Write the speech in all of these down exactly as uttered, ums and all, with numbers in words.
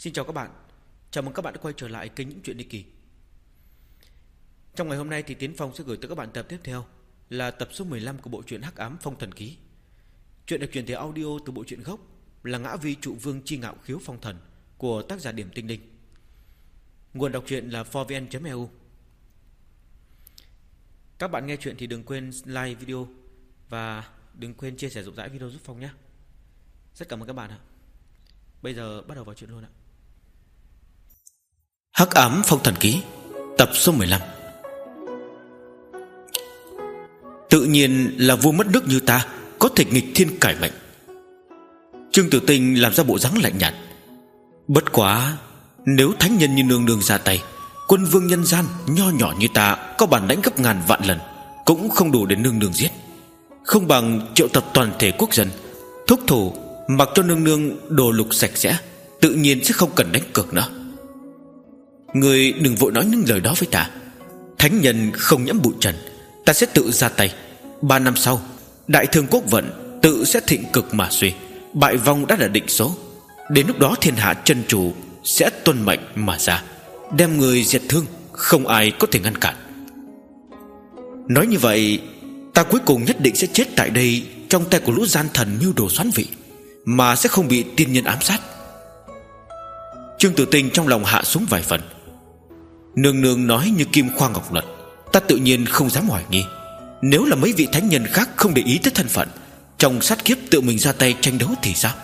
Xin chào các bạn. Chào mừng các bạn đã quay trở lại kênh Những Chuyện Đi Kỳ. Trong ngày hôm nay thì Tiến Phong sẽ gửi tới các bạn tập tiếp theo là tập số mười lăm của bộ truyện Hắc Ám Phong Thần Ký. Chuyện được truyền thể audio từ bộ truyện gốc là Ngã Vi Trụ Vương Chi Ngạo Khiếu Phong Thần của tác giả Điểm Tinh Linh. Nguồn đọc truyện là four v n chấm e u. Các bạn nghe chuyện thì đừng quên like video và đừng quên chia sẻ rộng rãi video giúp Phong nhé. Rất cảm ơn các bạn ạ. Bây giờ bắt đầu vào chuyện luôn ạ. Hắc Ám Phong Thần Ký tập số mười lăm. Tự nhiên là vua mất nước như ta có thể nghịch thiên cải mệnh. Trương Tử Tinh làm ra bộ dáng lạnh nhạt. Bất quá, nếu thánh nhân như nương nương ra tay, quân vương nhân gian nho nhỏ như ta có bản lãnh gấp ngàn vạn lần cũng không đủ để nương nương giết. Không bằng triệu tập toàn thể quốc dân, thúc thủ, mặc cho nương nương đồ lục sạch sẽ, tự nhiên sẽ không cần đánh cược nữa. Người đừng vội nói những lời đó với ta. Thánh nhân không nhiễm bụi trần, ta sẽ tự ra tay. Ba năm sau, đại thương quốc vận tự sẽ thịnh cực mà suy, bại vong đã là định số. Đến lúc đó thiên hạ chân chủ sẽ tuân mệnh mà ra, đem người diệt thương, không ai có thể ngăn cản. Nói như vậy, ta cuối cùng nhất định sẽ chết tại đây trong tay của lũ gian thần mưu đồ xoán vị, mà sẽ không bị tiên nhân ám sát. Trương Tử Tinh trong lòng hạ xuống vài phần. Nương nương nói như kim khoa ngọc luật, ta tự nhiên không dám hoài nghi. Nếu là mấy vị thánh nhân khác không để ý tới thân phận, trong sát kiếp tự mình ra tay tranh đấu thì sao?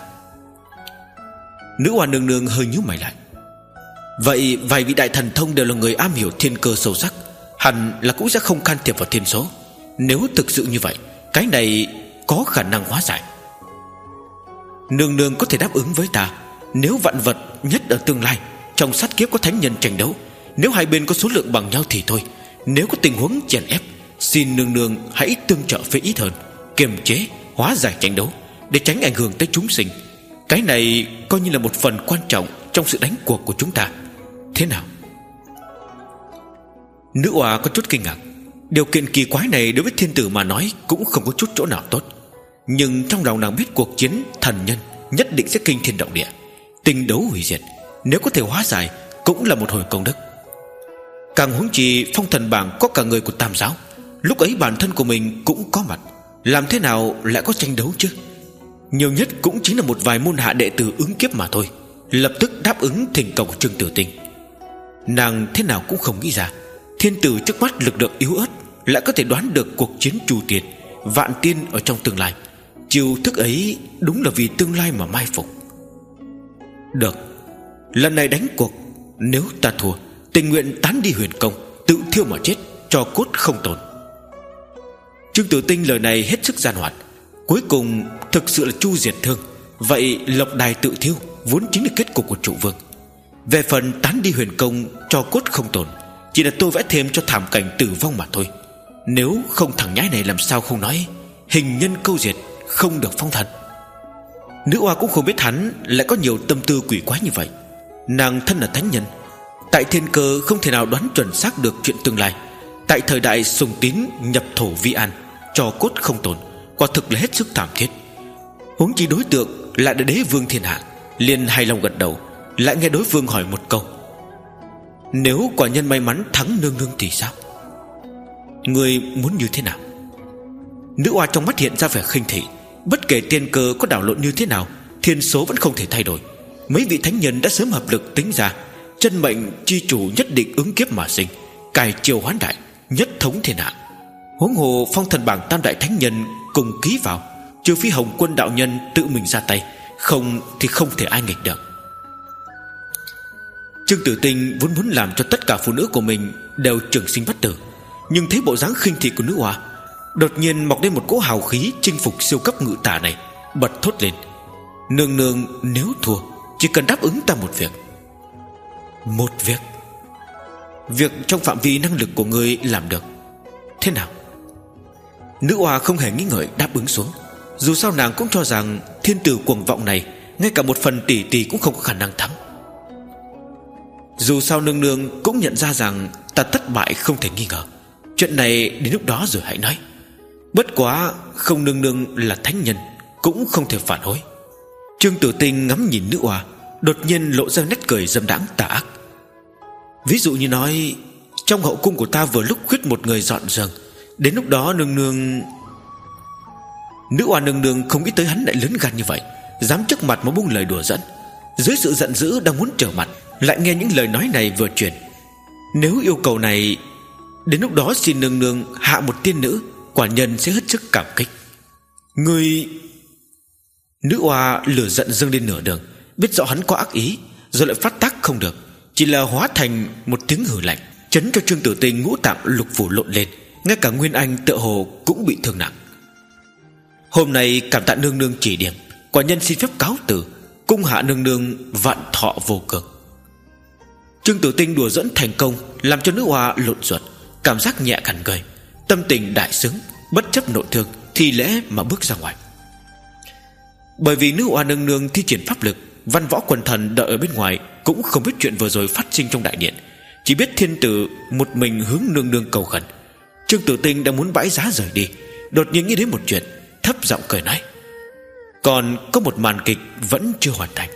Nữ oa nương nương hơi nhíu mày lại. Vậy vài vị đại thần thông đều là người am hiểu thiên cơ sâu sắc, hẳn là cũng sẽ không can thiệp vào thiên số. Nếu thực sự như vậy, cái này có khả năng hóa giải. Nương nương có thể đáp ứng với ta, nếu vạn vật nhất ở tương lai trong sát kiếp có thánh nhân tranh đấu, nếu hai bên có số lượng bằng nhau thì thôi. Nếu có tình huống chèn ép, xin nương nương hãy tương trợ với ít hơn, kiềm chế, hóa giải tranh đấu, để tránh ảnh hưởng tới chúng sinh. Cái này coi như là một phần quan trọng trong sự đánh cuộc của chúng ta. Thế nào? Nữ oa có chút kinh ngạc. Điều kiện kỳ quái này đối với thiên tử mà nói cũng không có chút chỗ nào tốt. Nhưng trong lòng nàng biết cuộc chiến thần nhân nhất định sẽ kinh thiên động địa, tình đấu hủy diệt. Nếu có thể hóa giải cũng là một hồi công đức. Càng huống chi phong thần bảng có cả người của Tam giáo, lúc ấy bản thân của mình cũng có mặt, làm thế nào lại có tranh đấu chứ? Nhiều nhất cũng chính là một vài môn hạ đệ tử ứng kiếp mà thôi. Lập tức đáp ứng thỉnh cầu của Trương Tử Tinh. Nàng thế nào cũng không nghĩ ra thiên tử trước mắt lực lượng yếu ớt lại có thể đoán được cuộc chiến trù tiệt vạn tiên ở trong tương lai. Chiêu thức ấy đúng là vì tương lai mà mai phục. Được, lần này đánh cuộc, nếu ta thua, tình nguyện tán đi huyền công, tự thiêu mà chết, cho cốt không tồn. Trương Tử Tinh lời này hết sức gian hoạt. Cuối cùng thực sự là chu diệt thương. Vậy lộc đài tự thiêu vốn chính là kết cục của trụ vương. Về phần tán đi huyền công, cho cốt không tồn, chỉ là tô vẽ thêm cho thảm cảnh tử vong mà thôi. Nếu không thằng nhái này làm sao không nói hình nhân câu diệt, không được phong thần. Nữ oa cũng không biết hắn lại có nhiều tâm tư quỷ quái như vậy. Nàng thân là thánh nhân, tại thiên cơ không thể nào đoán chuẩn xác được chuyện tương lai. Tại thời đại sùng tín nhập thổ vi an, cho cốt không tồn, quả thực là hết sức thảm thiết. Huống chi đối tượng lại là đế vương thiên hạ, liền hài lòng gật đầu. Lại nghe đối phương hỏi một câu: nếu quả nhân may mắn thắng nương nương thì sao? Người muốn như thế nào? Nữ oa trong mắt hiện ra vẻ khinh thị. Bất kể tiên cơ có đảo lộn như thế nào, thiên số vẫn không thể thay đổi. Mấy vị thánh nhân đã sớm hợp lực tính ra, chân mệnh chi chủ nhất định ứng kiếp mà sinh, cải triều hoán đại, nhất thống thiên hạ. Huống hồ phong thần bảng tam đại thánh nhân cùng ký vào, trừ phi Hồng Quân đạo nhân tự mình ra tay, không thì không thể ai nghịch được. Trương Tử Tinh vốn muốn làm cho tất cả phụ nữ của mình đều trường sinh bất tử, nhưng thấy bộ dáng khinh thị của nữ oa, đột nhiên mọc lên một cỗ hào khí chinh phục siêu cấp ngự tả này, bật thốt lên: nương nương nếu thua, chỉ cần đáp ứng ta một việc. Một việc? Việc trong phạm vi năng lực của ngươi làm được. Thế nào? Nữ oa không hề nghĩ ngợi đáp ứng xuống. Dù sao nàng cũng cho rằng thiên tử cuồng vọng này ngay cả một phần tỷ tỷ cũng không có khả năng thắng. Dù sao nương nương cũng nhận ra rằng ta thất bại không thể nghi ngờ. Chuyện này đến lúc đó rồi hãy nói. Bất quá không nương nương là thánh nhân, cũng không thể phản hối. Trương Tử Tinh ngắm nhìn nữ oa, đột nhiên lộ ra nét cười dâm đãng tà ác. Ví dụ như nói, trong hậu cung của ta vừa lúc khuyết một người dọn giường, đến lúc đó nương nương... Nữ oa nương nương không nghĩ tới hắn lại lớn gan như vậy, dám trước mặt mà buông lời đùa dẫn. Dưới sự giận dữ đang muốn trở mặt, lại nghe những lời nói này vừa truyền. Nếu yêu cầu này, đến lúc đó xin nương nương hạ một tiên nữ, quả nhân sẽ hết sức cảm kích. Người... Nữ oa lửa giận dâng lên nửa đường, biết rõ hắn có ác ý, rồi lại phát tác không được, chỉ là hóa thành một tiếng hừ lạnh, chấn cho Trương Tử Tinh ngũ tạng lục phủ lộn lên, ngay cả Nguyên Anh tựa hồ cũng bị thương nặng. Hôm nay cảm tạ nương nương chỉ điểm, quả nhân xin phép cáo từ, cung hạ nương nương vạn thọ vô cường. Trương Tử Tinh đùa dẫn thành công, làm cho nữ oa lộn ruột, cảm giác nhẹ cằn người, tâm tình đại sướng, bất chấp nội thương, thi lễ mà bước ra ngoài. Bởi vì nữ oa nương nương thi triển pháp lực, văn võ quần thần đợi ở bên ngoài cũng không biết chuyện vừa rồi phát sinh trong đại điện, chỉ biết thiên tử một mình hướng nương nương cầu khẩn. Trương Tử Tinh đang muốn bãi giá rời đi, đột nhiên nghĩ đến một chuyện, thấp giọng cười nói: còn có một màn kịch vẫn chưa hoàn thành.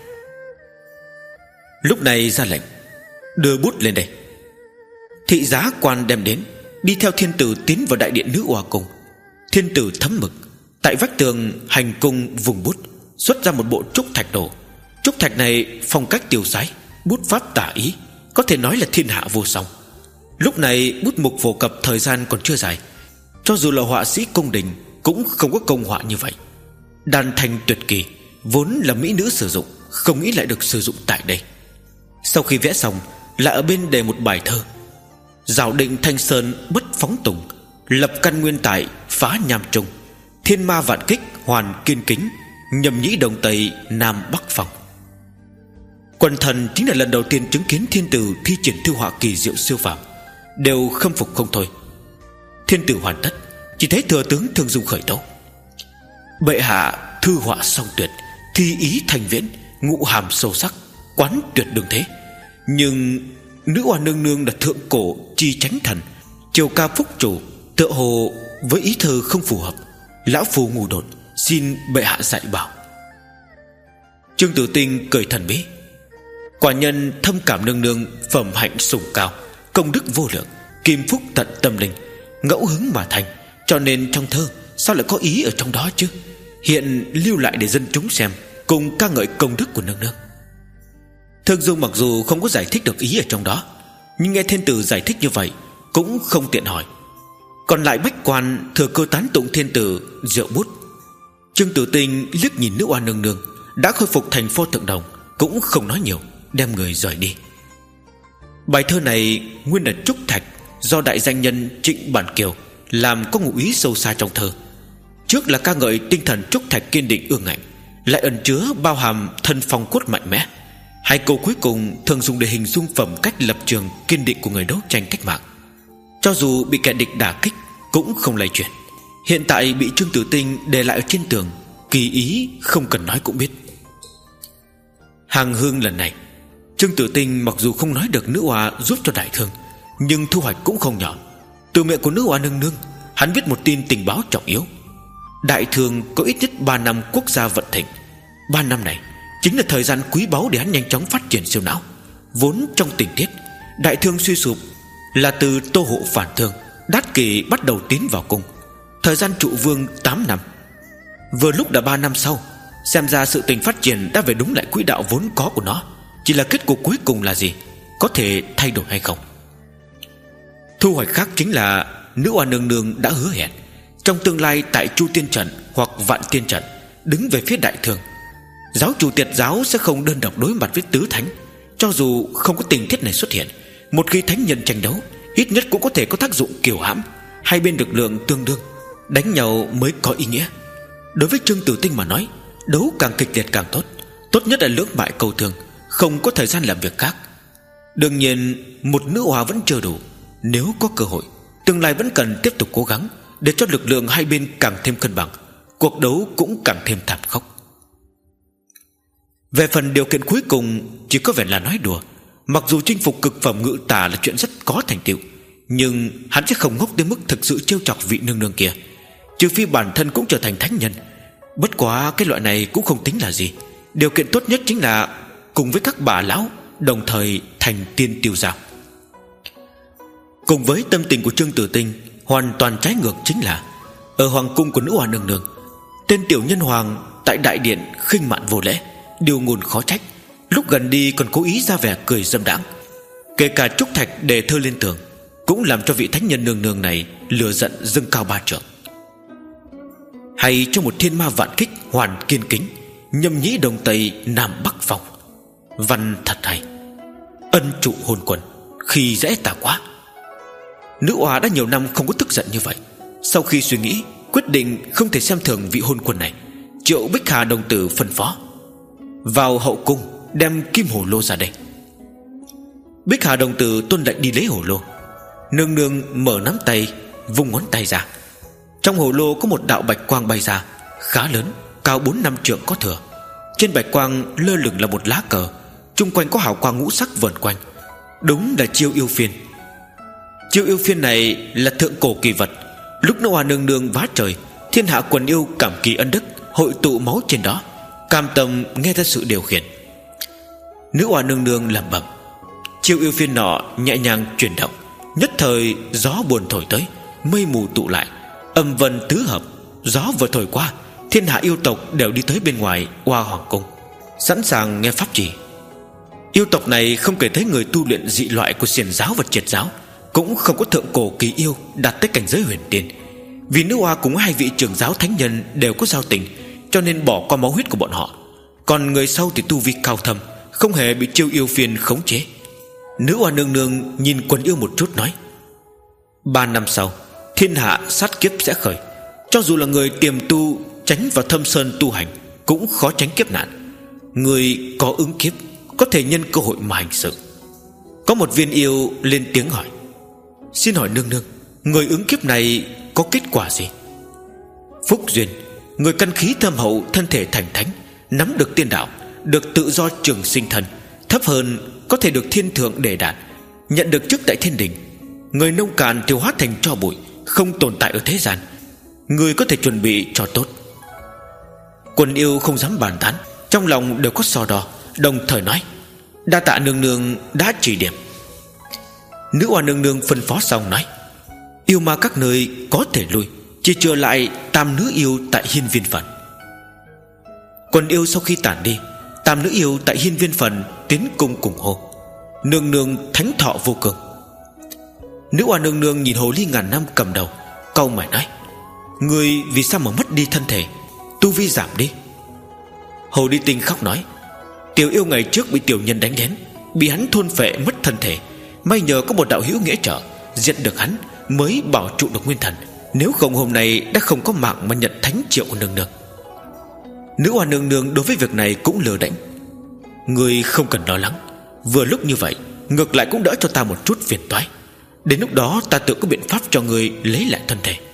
Lúc này ra lệnh: đưa bút lên đây. Thị giá quan đem đến, đi theo thiên tử tiến vào đại điện nữ oa cung. Thiên tử thấm mực, tại vách tường hành cung vùng bút, xuất ra một bộ trúc thạch đồ. Trúc thạch này phong cách tiêu sái, bút pháp tả ý, có thể nói là thiên hạ vô song. Lúc này bút mục phổ cập thời gian còn chưa dài, cho dù là họa sĩ cung đình cũng không có công họa như vậy. Đàn thanh tuyệt kỳ, vốn là mỹ nữ sử dụng, không nghĩ lại được sử dụng tại đây. Sau khi vẽ xong, lại ở bên đề một bài thơ: dạo định thanh sơn bất phóng tùng, lập căn nguyên tại phá nham trung, thiên ma vạn kích hoàn kiên kính, nhầm nhĩ đồng tây nam bắc phòng. Quần thần chính là lần đầu tiên chứng kiến thiên tử thi triển thư họa kỳ diệu siêu phàm, đều khâm phục không thôi. Thiên tử hoàn tất, chỉ thấy thừa tướng Thương Dung khởi tấu: bệ hạ thư họa song tuyệt, thi ý thành viễn, ngũ hàm sâu sắc, quán tuyệt đường thế. Nhưng nữ oa nương nương là thượng cổ chi chánh thần, triều ca phúc chủ, tựa hồ với ý thơ không phù hợp, lão phu ngu đột, xin bệ hạ dạy bảo. Trương Tử Tinh cười thần bí: quả nhân thâm cảm nương nương phẩm hạnh sủng cao, công đức vô lượng, kim phúc tận tâm linh, ngẫu hứng mà thành, cho nên trong thơ sao lại có ý ở trong đó chứ? Hiện lưu lại để dân chúng xem, cùng ca ngợi công đức của nương nương. Thương Dung mặc dù không có giải thích được ý ở trong đó, nhưng nghe thiên tử giải thích như vậy cũng không tiện hỏi. Còn lại bách quan thừa cơ tán tụng thiên tử rượu bút. Trương Tử Tinh liếc nhìn nữ oa nương nương đã khôi phục thành pho tượng đồng, cũng không nói nhiều, đem người rời đi. Bài thơ này nguyên là trúc thạch, do đại danh nhân Trịnh Bản Kiều làm có ngụ ý sâu xa trong thơ. Trước là ca ngợi tinh thần trúc thạch kiên định ương ngạnh, lại ẩn chứa bao hàm thân phong cốt mạnh mẽ. Hai câu cuối cùng thường dùng để hình dung phẩm cách lập trường kiên định của người đấu tranh cách mạng, cho dù bị kẻ địch đả kích cũng không lay chuyển. Hiện tại bị Trương Tử Tinh để lại ở trên tường, kỳ ý không cần nói cũng biết. Hàng hương lần này, Trương Tử Tinh mặc dù không nói được nữ oa giúp cho đại thương, nhưng thu hoạch cũng không nhỏ. Từ miệng của nữ oa nương nương, hắn biết một tin tình báo trọng yếu. Đại thương có ít nhất ba năm quốc gia vận thịnh. Ba năm này chính là thời gian quý báu để hắn nhanh chóng phát triển siêu não. Vốn trong tình tiết đại thương suy sụp là từ Tô Hộ phản thương, Đát Kỷ bắt đầu tiến vào cung, thời gian trụ vương tám năm. Vừa lúc đã ba năm sau, xem ra sự tình phát triển đã về đúng lại quỹ đạo vốn có của nó. Chỉ là kết cục cuối cùng là gì, có thể thay đổi hay không. Thu hoạch khác chính là nữ oa nương nương đã hứa hẹn trong tương lai tại Chu Tiên Trận hoặc Vạn Tiên Trận đứng về phía đại thương. Giáo chủ Tiệt giáo sẽ không đơn độc đối mặt với tứ thánh. Cho dù không có tình tiết này xuất hiện, một khi thánh nhân tranh đấu, ít nhất cũng có thể có tác dụng kiềm hãm. Hai bên lực lượng tương đương, đánh nhau mới có ý nghĩa. Đối với Trương Tử Tinh mà nói, đấu càng kịch liệt càng tốt. Tốt nhất là lưỡng bại câu thương, không có thời gian làm việc khác. Đương nhiên một nữ oa vẫn chưa đủ. Nếu có cơ hội, tương lai vẫn cần tiếp tục cố gắng, để cho lực lượng hai bên càng thêm cân bằng, cuộc đấu cũng càng thêm thảm khốc. Về phần điều kiện cuối cùng, chỉ có vẻ là nói đùa. Mặc dù chinh phục cực phẩm ngự tà là chuyện rất có thành tựu, nhưng hắn sẽ không ngốc đến mức thực sự trêu chọc vị nương nương kia, trừ phi bản thân cũng trở thành thánh nhân. Bất quá cái loại này cũng không tính là gì. Điều kiện tốt nhất chính là cùng với các bà lão, đồng thời thành tiên tiêu dao. Cùng với tâm tình của Trương Tử Tinh hoàn toàn trái ngược chính là ở hoàng cung của nữ hoa nương nương, tên tiểu nhân hoàng tại đại điện khinh mạn vô lễ, điều ngôn khó trách, lúc gần đi còn cố ý ra vẻ cười dâm đãng. Kể cả trúc thạch đề thơ lên tường cũng làm cho vị thánh nhân nương nương này lửa giận dâng cao ba trượng. Hay trong một thiên ma vạn kích hoàn kiên kính, nhâm nhĩ đông tây nam bắc phong. Văn thật hay. Ân trụ hôn quân, khi dễ tà quá. Nữ oa đã nhiều năm không có tức giận như vậy. Sau khi suy nghĩ, quyết định không thể xem thường vị hôn quân này, triệu Bích Hà đồng tử phân phó: vào hậu cung đem kim hồ lô ra đây. Bích Hà đồng tử tuân lệnh đi lấy hồ lô. Nương nương mở nắm tay, vung ngón tay ra. Trong hồ lô có một đạo bạch quang bay ra, khá lớn, cao bốn năm trượng có thừa. Trên bạch quang lơ lửng là một lá cờ, chung quanh có hào quang ngũ sắc vờn quanh. Đúng là chiêu yêu phiên. Chiêu yêu phiên này là thượng cổ kỳ vật. Lúc nữ hoa nương nương vá trời, thiên hạ quần yêu cảm kỳ ân đức, hội tụ máu trên đó, cam tâm nghe ra sự điều khiển. Nữ hoa nương nương lẩm bẩm. Chiêu yêu phiên nọ nhẹ nhàng chuyển động, nhất thời gió buồn thổi tới, mây mù tụ lại, âm vân tứ hợp. Gió vừa thổi qua, thiên hạ yêu tộc đều đi tới bên ngoài Hoa Hoàng cung, sẵn sàng nghe pháp chỉ. Yêu tộc này không kể thấy người tu luyện dị loại của xiển giáo và triệt giáo, cũng không có thượng cổ kỳ yêu đạt tới cảnh giới huyền tiên. Vì nữ hoa cùng hai vị trưởng giáo thánh nhân đều có giao tình, cho nên bỏ qua máu huyết của bọn họ. Còn người sau thì tu vi cao thâm, không hề bị chiêu yêu phiên khống chế. Nữ hoa nương nương nhìn quần yêu một chút nói: ba năm sau, thiên hạ sát kiếp sẽ khởi. Cho dù là người tiềm tu tránh vào thâm sơn tu hành, cũng khó tránh kiếp nạn. Người có ứng kiếp, có thể nhân cơ hội mà hành sự. Có một viên yêu lên tiếng hỏi: xin hỏi nương nương, người ứng kiếp này có kết quả gì? Phúc duyên, người căn khí thâm hậu, thân thể thành thánh, nắm được tiên đạo, được tự do trường sinh thân. Thấp hơn có thể được thiên thượng đề đạt, nhận được chức tại thiên đình. Người nông cạn tiêu hóa thành tro bụi, không tồn tại ở thế gian. Người có thể chuẩn bị cho tốt. Quần yêu không dám bàn tán, trong lòng đều có so đo, đồng thời nói: đa tạ nương nương đã chỉ điểm. Nữ hoa nương nương phân phó xong nói: yêu ma các nơi có thể lui, chỉ trừ lại tam nữ yêu tại hiên viên phần. Quần yêu sau khi tản đi, tam nữ yêu tại hiên viên phần tiến cung cùng hô: nương nương thánh thọ vô cường. Nữ hoa nương nương nhìn hồ ly ngàn năm cầm đầu, cau mày nói: người vì sao mà mất đi thân thể, tu vi giảm đi? Hồ ly tinh khóc nói: tiểu yêu ngày trước bị tiểu nhân đánh đến, bị hắn thôn phệ mất thân thể. May nhờ có một đạo hữu nghĩa trợ, giết được hắn mới bảo trụ được nguyên thần. Nếu không hôm nay đã không có mạng mà nhận thánh triệu của nương nương. Nữ hoa nương nương đối với việc này cũng lờ đễnh: người không cần lo lắng, vừa lúc như vậy ngược lại cũng đỡ cho ta một chút phiền toái. Đến lúc đó ta tự có biện pháp cho người lấy lại thân thể.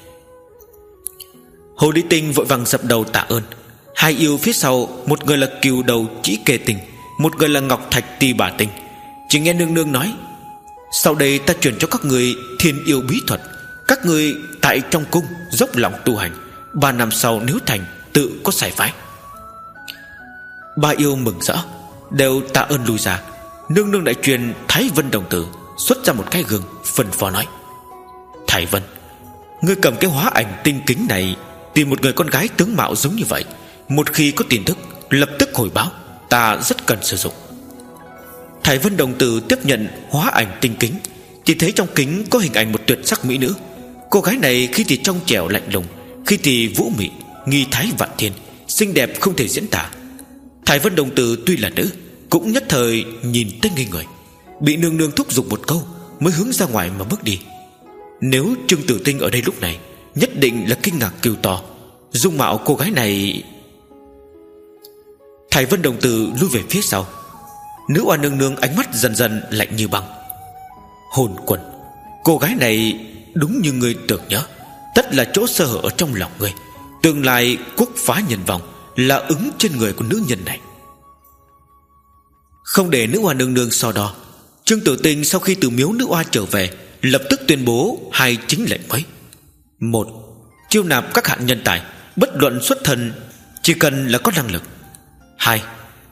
Hồ ly tinh vội vàng dập đầu tạ ơn. Hai yêu phía sau, một người là cừu đầu chỉ kê tinh, một người là ngọc thạch tì bà tinh. Chỉ nghe nương nương nói: sau đây ta truyền cho các người thiên yêu bí thuật. Các người tại trong cung dốc lòng tu hành, ba năm sau nếu thành, tự có sai phái. Ba yêu mừng rỡ, đều tạ ơn lui ra. Nương nương đại truyền Thái Vân đồng tử xuất ra một cái gương, phân phó nói: Thái Vân, ngươi cầm cái hóa ảnh tinh kính này, tìm một người con gái tướng mạo giống như vậy. Một khi có tin tức lập tức hồi báo, ta rất cần sử dụng. Thái Vân đồng tử tiếp nhận hóa ảnh tinh kính, chỉ thấy trong kính có hình ảnh một tuyệt sắc mỹ nữ. Cô gái này khi thì trong trẻo lạnh lùng, khi thì vũ mị nghi thái vạn thiên, xinh đẹp không thể diễn tả. Thái Vân đồng tử tuy là nữ, cũng nhất thời nhìn tới ngây người, bị nương nương thúc giục một câu mới hướng ra ngoài mà bước đi. Nếu Trương Tử Tinh ở đây lúc này, nhất định là kinh ngạc kêu to: dung mạo cô gái này. Thái Vân đồng tử lui về phía sau. Nữ oa nương nương ánh mắt dần dần lạnh như băng: hồn quần, cô gái này đúng như ngươi tưởng nhớ, tất là chỗ sơ hở ở trong lòng ngươi. Tương lai quốc phá nhân vong là ứng trên người của nữ nhân này. Không để nữ oa nương nương so đo, Trương Tử Tinh sau khi từ miếu nữ oa trở về, lập tức tuyên bố hai chính lệnh mới. Một, chiêu nạp các hạng nhân tài, bất luận xuất thân, chỉ cần là có năng lực. Hai,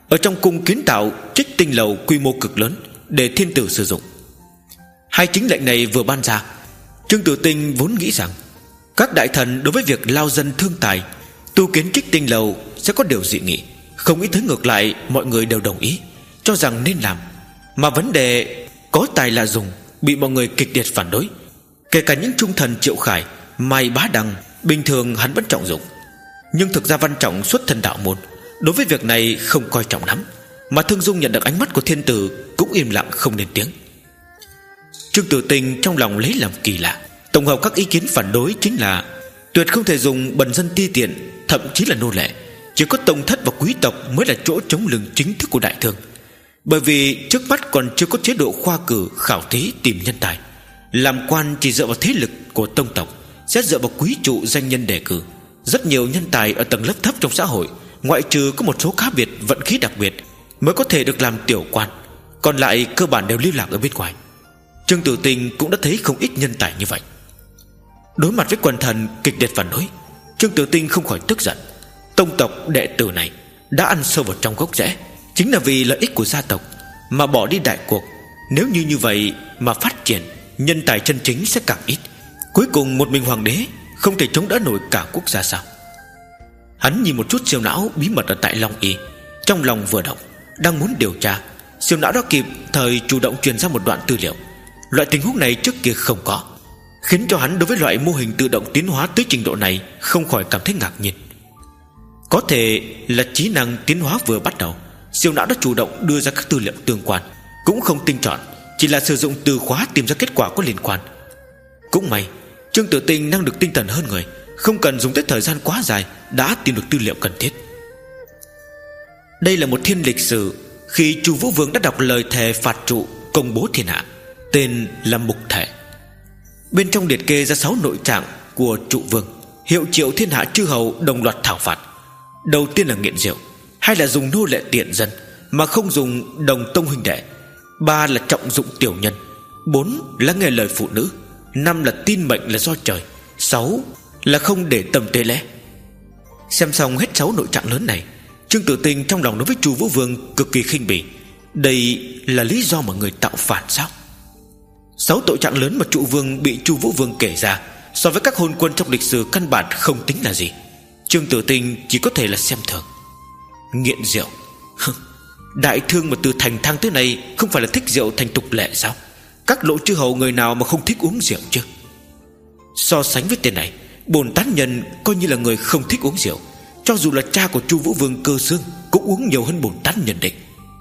ở trong cung kiến tạo Trích Tinh Lầu quy mô cực lớn để thiên tử sử dụng. Hai chính lệnh này vừa ban ra, Trương Tử Tinh vốn nghĩ rằng các đại thần đối với việc lao dân thương tài tu kiến Trích Tinh Lầu sẽ có điều dị nghị. Không nghĩ tới ngược lại mọi người đều đồng ý, cho rằng nên làm. Mà vấn đề có tài là dùng bị mọi người kịch liệt phản đối. Kể cả những trung thần Triệu Khải, Mai Bá Đăng, bình thường hắn vẫn trọng dụng. Nhưng thực ra Văn Trọng xuất thân đạo môn, đối với việc này không coi trọng lắm. Mà Thương Dung nhận được ánh mắt của thiên tử cũng im lặng không lên tiếng. Trương Tử Tinh trong lòng lấy làm kỳ lạ. Tổng hợp các ý kiến phản đối chính là tuyệt không thể dùng bần dân ti tiện, thậm chí là nô lệ. Chỉ có tông thất và quý tộc mới là chỗ chống lưng chính thức của đại thương. Bởi vì trước mắt còn chưa có chế độ khoa cử khảo thí tìm nhân tài. Làm quan chỉ dựa vào thế lực của tông tộc, sẽ dựa vào quý trụ danh nhân đề cử. Rất nhiều nhân tài ở tầng lớp thấp trong xã hội, ngoại trừ có một số khác biệt vận khí đặc biệt, mới có thể được làm tiểu quan. Còn lại cơ bản đều lưu lạc ở bên ngoài. Trương Tử Tinh cũng đã thấy không ít nhân tài như vậy. Đối mặt với quần thần kịch liệt phản đối, Trương Tử Tinh không khỏi tức giận. Tông tộc đệ tử này đã ăn sâu vào trong gốc rễ, chính là vì lợi ích của gia tộc mà bỏ đi đại cuộc. Nếu như như vậy mà phát triển, nhân tài chân chính sẽ càng ít. Cuối cùng một mình hoàng đế không thể chống đỡ nổi cả quốc gia sao? Hắn nhìn một chút siêu não bí mật ở tại Long Y, trong lòng vừa động, đang muốn điều tra. Siêu não đã kịp thời chủ động truyền ra một đoạn tư liệu. Loại tình huống này trước kia không có, khiến cho hắn đối với loại mô hình tự động tiến hóa tới trình độ này không khỏi cảm thấy ngạc nhiên. Có thể là trí năng tiến hóa vừa bắt đầu, siêu não đã chủ động đưa ra các tư liệu tương quan, cũng không tinh chọn, chỉ là sử dụng từ khóa tìm ra kết quả có liên quan. Cũng may Trương Tử Tinh năng lực tinh thần hơn người, không cần dùng tới thời gian quá dài đã tìm được tư liệu cần thiết. Đây là một thiên lịch sử khi Chu Vũ Vương đã đọc lời thề phạt trụ công bố thiên hạ, tên là Mục Thể. Bên trong liệt kê ra sáu nội trạng của trụ vương, hiệu triệu thiên hạ chư hầu đồng loạt thảo phạt. Đầu tiên là nghiện rượu, hai là dùng nô lệ tiện dân mà không dùng đồng tông huynh đệ, ba là trọng dụng tiểu nhân, bốn là nghe lời phụ nữ, năm là tin mệnh là do trời, sáu là không để tâm tế lễ. Xem xong hết sáu nội trạng lớn này, Trương Tử Tinh trong lòng đối với Chu Vũ Vương cực kỳ khinh bỉ. Đây là lý do mà người tạo phản sao? Sáu tội trạng lớn mà trụ vương bị Chu Vũ Vương kể ra, so với các hôn quân trong lịch sử căn bản không tính là gì. Trương Tử Tinh chỉ có thể là xem thường. Nghiện rượu, đại thương mà từ thành thang tới này không phải là thích rượu thành tục lệ sao? Các lộ chư hầu người nào mà không thích uống rượu chứ? So sánh với tên này, Bồn Tát Nhân coi như là người không thích uống rượu. Cho dù là cha của Chu Vũ Vương Cơ Xương cũng uống nhiều hơn Bồn Tát Nhân định.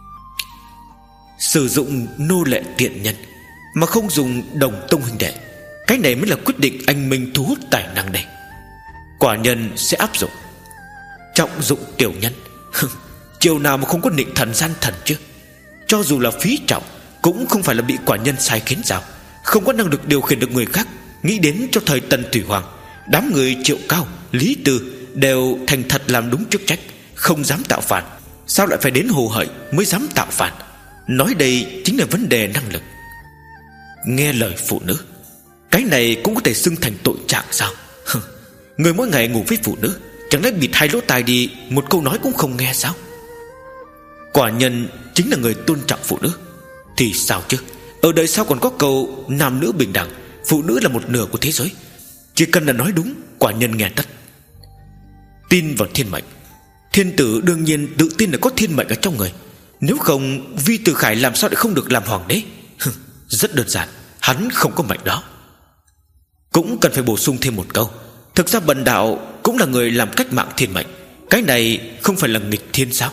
Sử dụng nô lệ tiện nhân mà không dùng đồng tông huynh đệ, cái này mới là quyết định anh minh thu hút tài năng đây. Quả nhân sẽ áp dụng. Trọng dụng tiểu nhân, chiều nào mà không có nịnh thần gian thần chứ? Cho dù là Phí Trọng cũng không phải là bị quả nhân sai khiến sao? Không có năng lực điều khiển được người khác. Nghĩ đến cho thời Tần Thủy Hoàng, đám người Triệu Cao, Lý Tư đều thành thật làm đúng chức trách, không dám tạo phản. Sao lại phải đến Hồ Hợi mới dám tạo phản? Nói đây chính là vấn đề năng lực. Nghe lời phụ nữ, cái này cũng có thể xưng thành tội trạng sao? Người mỗi ngày ngủ với phụ nữ, chẳng lẽ bịt hai lỗ tai đi, một câu nói cũng không nghe sao? Quả nhân chính là người tôn trọng phụ nữ. Thì sao chứ? Ở đời sau còn có câu nam nữ bình đẳng, phụ nữ là một nửa của thế giới. Chỉ cần là nói đúng, quả nhân nghe tất. Tin vào thiên mệnh, thiên tử đương nhiên tự tin là có thiên mệnh ở trong người. Nếu không, Vi Tử Khải làm sao lại không được làm hoàng đế? Rất đơn giản, hắn không có mệnh đó. Cũng cần phải bổ sung thêm một câu, thực ra Bần Đạo cũng là người làm cách mạng thiên mệnh. Cái này không phải là nghịch thiên sao?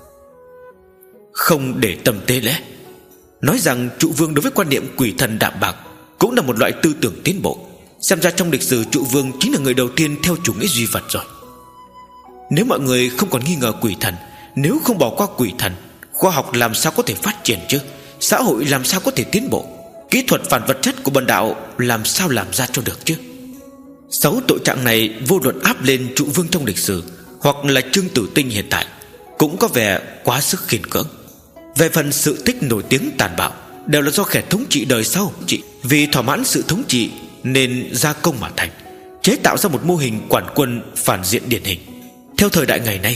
Không để tâm tế lễ, nói rằng trụ vương đối với quan niệm quỷ thần đạm bạc cũng là một loại tư tưởng tiến bộ. Xem ra trong lịch sử trụ vương chính là người đầu tiên theo chủ nghĩa duy vật rồi. Nếu mọi người không còn nghi ngờ quỷ thần, nếu không bỏ qua quỷ thần, khoa học làm sao có thể phát triển chứ? Xã hội làm sao có thể tiến bộ? Kỹ thuật phản vật chất của Bần Đạo làm sao làm ra cho được chứ? Sáu tội trạng này vô luận áp lên trụ vương trong lịch sử hoặc là Trương Tử Tinh hiện tại cũng có vẻ quá sức khiên cưỡng. Về phần sự tích nổi tiếng tàn bạo đều là do kẻ thống trị đời sau trị vì thỏa mãn sự thống trị nên gia công mà thành, chế tạo ra một mô hình quản quân phản diện điển hình. Theo thời đại ngày nay,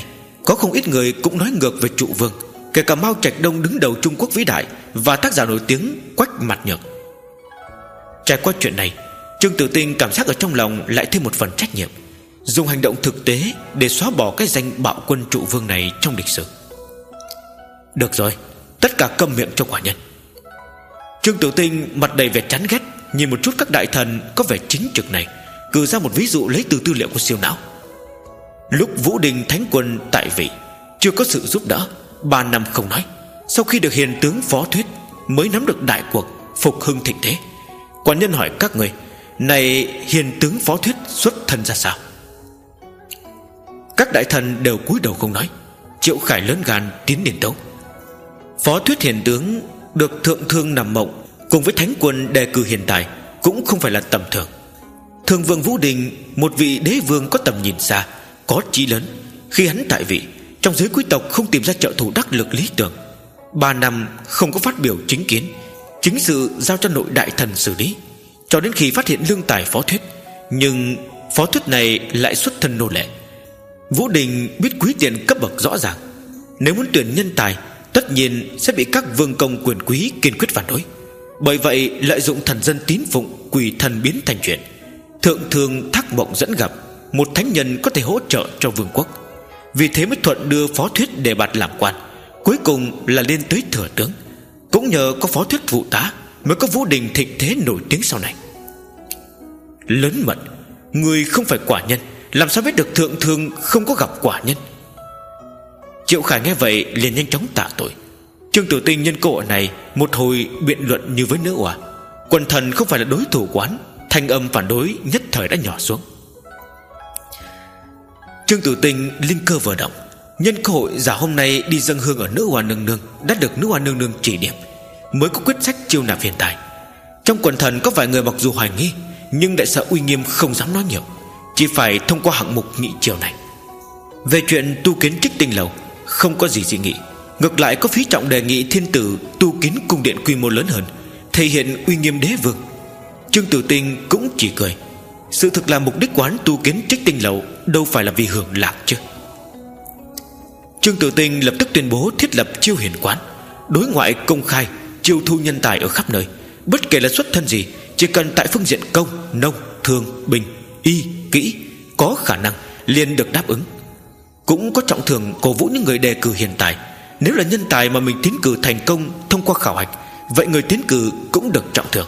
Có không ít người cũng nói ngược về trụ vương, kể cả Mao Trạch Đông đứng đầu Trung Quốc vĩ đại và tác giả nổi tiếng Quách Mặt Nhược. Trải qua chuyện này, Trương Tử Tinh cảm giác ở trong lòng lại thêm một phần trách nhiệm, dùng hành động thực tế để xóa bỏ cái danh bạo quân trụ vương này trong lịch sử. Được rồi, tất cả câm miệng cho quả nhân. Trương Tử Tinh mặt đầy vẻ chán ghét nhìn một chút các đại thần có vẻ chính trực này, cử ra một ví dụ lấy từ tư liệu của siêu não. Lúc Vũ Đình Thánh Quân tại vị, chưa có sự giúp đỡ, ba năm không nói, sau khi được hiền tướng Phó Thuyết mới nắm được đại cuộc, phục hưng thịnh thế. Quả nhân hỏi các người, này hiền tướng Phó Thuyết xuất thân ra sao? Các đại thần đều cúi đầu không nói. Triệu Khải lớn gan tiến đến tấu. Phó Thuyết hiền tướng được thượng thương nằm mộng cùng với Thánh Quân đề cử hiện tại cũng không phải là tầm thường. Thường vương Vũ Đình, một vị đế vương có tầm nhìn xa, có chí lớn. Khi hắn tại vị, trong giới quý tộc không tìm ra trợ thủ đắc lực lý tưởng. Ba năm không có phát biểu chính kiến, chính sự giao cho nội đại thần xử lý, cho đến khi phát hiện lương tài Phó Thuyết. Nhưng Phó Thuyết này lại xuất thân nô lệ. Vũ Đình biết quý tiền cấp bậc rõ ràng, nếu muốn tuyển nhân tài, tất nhiên sẽ bị các vương công quyền quý kiên quyết phản đối. Bởi vậy lợi dụng thần dân tín phụng, quỷ thần biến thành chuyện. Thượng thương Thác Mộng dẫn gặp một thánh nhân có thể hỗ trợ cho vương quốc, vì thế mới thuận đưa Phó Thuyết đề bạt làm quan, cuối cùng là lên tới thừa tướng. Cũng nhờ có Phó Thuyết phụ tá mới có Vũ Đình thịnh thế nổi tiếng sau này. Lớn mật, người không phải quả nhân, làm sao biết được thượng thương không có gặp quả nhân? Triệu Khải nghe vậy liền nhanh chóng tạ tội. Trương Tử Tinh nhân cơ hội này một hồi biện luận như với nữ oa. Quần thần không phải là đối thủ quán, thanh âm phản đối nhất thời đã nhỏ xuống. Trương Tử Tinh linh cơ vừa động, nhân cơ hội giả hôm nay đi dâng hương ở nữ oa nương nương đã được nữ oa nương nương chỉ điểm, mới có quyết sách chiêu nạp hiện tại. Trong quần thần có vài người mặc dù hoài nghi, nhưng đại sợ uy nghiêm không dám nói nhiều, chỉ phải thông qua hạng mục nghị chiều này. Về chuyện tu kiến Trích Tinh Lầu không có gì dị nghị, ngược lại có Phí Trọng đề nghị thiên tử tu kiến cung điện quy mô lớn hơn, thể hiện uy nghiêm đế vương. Trương Tử Tinh cũng chỉ cười. Sự thực là mục đích quán tu kiến Trích Tinh Lầu đâu phải là vì hưởng lạc chứ. Trương Tử Tinh lập tức tuyên bố thiết lập chiêu hiền quán, đối ngoại công khai chiêu thu nhân tài ở khắp nơi, bất kể là xuất thân gì, chỉ cần tại phương diện công, nông, thương, binh, y, kỹ có khả năng liền được đáp ứng. Cũng có trọng thưởng cổ vũ những người đề cử hiện tại. Nếu là nhân tài mà mình tiến cử thành công thông qua khảo hạch, vậy người tiến cử cũng được trọng thưởng.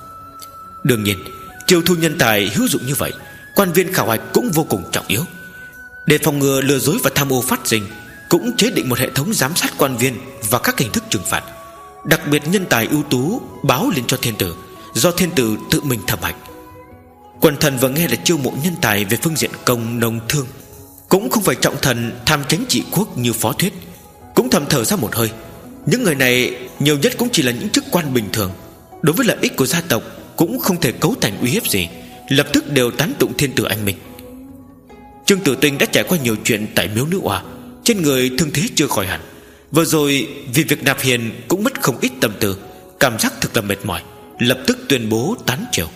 Đương nhiên, chiêu thu nhân tài hữu dụng như vậy, quan viên khảo hạch cũng vô cùng trọng yếu. Để phòng ngừa lừa dối và tham ô phát sinh, cũng chế định một hệ thống giám sát quan viên và các hình thức trừng phạt. Đặc biệt nhân tài ưu tú báo lên cho thiên tử, do thiên tử tự mình thẩm hạch. Quần thần vừa nghe là chiêu mộ nhân tài về phương diện công, nông, thương, cũng không phải trọng thần tham chánh trị quốc như Phó Thuyết, cũng thầm thở ra một hơi. Những người này nhiều nhất cũng chỉ là những chức quan bình thường, đối với lợi ích của gia tộc cũng không thể cấu thành uy hiếp gì, lập tức đều tán tụng thiên tử anh minh. Trương Tử Tinh đã trải qua nhiều chuyện tại miếu nữ oa, trên người thương thế chưa khỏi hẳn. Vừa rồi vì việc nạp hiền cũng mất không ít tâm tư, cảm giác thực là mệt mỏi, lập tức tuyên bố tán triều.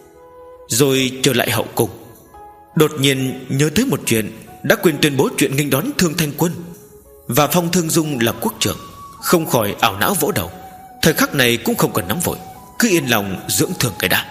Rồi trở lại hậu cung, đột nhiên nhớ tới một chuyện, đã quên tuyên bố chuyện nghênh đón Thương Thanh Quân và phong Thương Dung là quốc trưởng, không khỏi ảo não vỗ đầu. Thời khắc này cũng không cần nóng vội, cứ yên lòng dưỡng thương cái đã.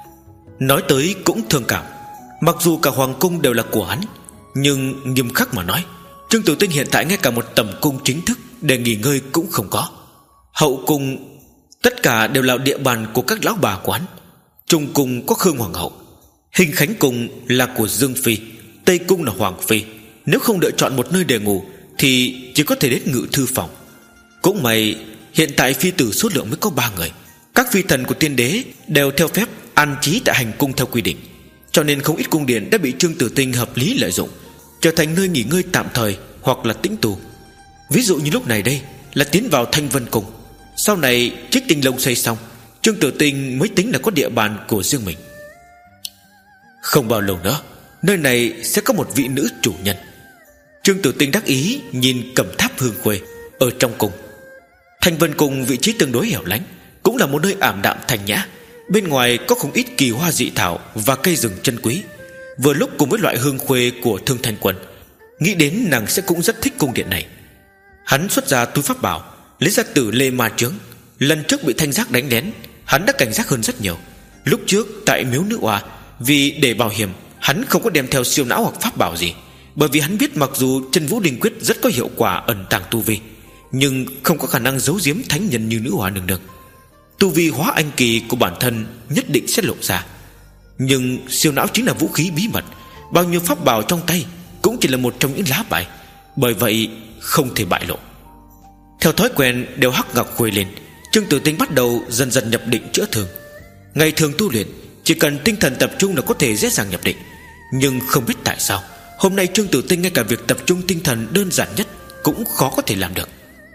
Nói tới cũng thương cảm, mặc dù cả hoàng cung đều là của hắn, nhưng nghiêm khắc mà nói, Trương Tử Tinh hiện tại ngay cả một tầm cung chính thức để nghỉ ngơi cũng không có. Hậu cung tất cả đều là địa bàn của các lão bà quán. Trung cung có Khương Hoàng hậu, Hình Khánh cung là của Dương Phi, Tây cung là Hoàng Phi. Nếu không lựa chọn một nơi để ngủ thì chỉ có thể đến ngự thư phòng. Cũng may hiện tại phi tử số lượng mới có ba người. Các phi thần của tiên đế đều theo phép an trí tại hành cung theo quy định, cho nên không ít cung điện đã bị Trương Tử Tinh hợp lý lợi dụng, trở thành nơi nghỉ ngơi tạm thời hoặc là tĩnh tu. Ví dụ như lúc này đây là tiến vào Thanh Vân cung. Sau này Trích Tinh Lông xây xong, Trương Tử Tinh mới tính là có địa bàn của riêng mình. Không bao lâu nữa, nơi này sẽ có một vị nữ chủ nhân. Trương Tử Tinh đắc ý nhìn Cẩm Tháp Hương Khuê ở trong cung. Thanh Vân cung vị trí tương đối hẻo lánh, cũng là một nơi ảm đạm thanh nhã. Bên ngoài có không ít kỳ hoa dị thảo và cây rừng chân quý, vừa lúc cùng với loại hương khuê của Thương Thanh Quân. nghĩ đến nàng sẽ cũng rất thích cung điện này. Hắn xuất ra túi pháp bảo, lấy ra Tử Lê Ma Chướng. Lần trước bị Thanh Giác đánh lén, hắn đã cảnh giác hơn rất nhiều. Lúc trước tại miếu nữ oa, vì để bảo hiểm, hắn không có đem theo siêu não hoặc pháp bảo gì, bởi vì hắn biết mặc dù Chân Vũ Đình Quyết rất có hiệu quả ẩn tàng tu vi, nhưng không có khả năng giấu giếm thánh nhân như nữ oa nương nương. Tu vi hóa anh kỳ của bản thân nhất định sẽ lộ ra. Nhưng siêu não chính là vũ khí bí mật, bao nhiêu pháp bảo trong tay cũng chỉ là một trong những lá bài, bởi vậy không thể bại lộ. Theo thói quen đều hắc ngọc khuấy lên, Trương Tử Tinh bắt đầu dần dần nhập định chữa thương. Ngày thường tu luyện chỉ cần tinh thần tập trung là có thể dễ dàng nhập định, nhưng không biết tại sao hôm nay Trương Tử Tinh ngay cả việc tập trung tinh thần đơn giản nhất cũng khó có thể làm được.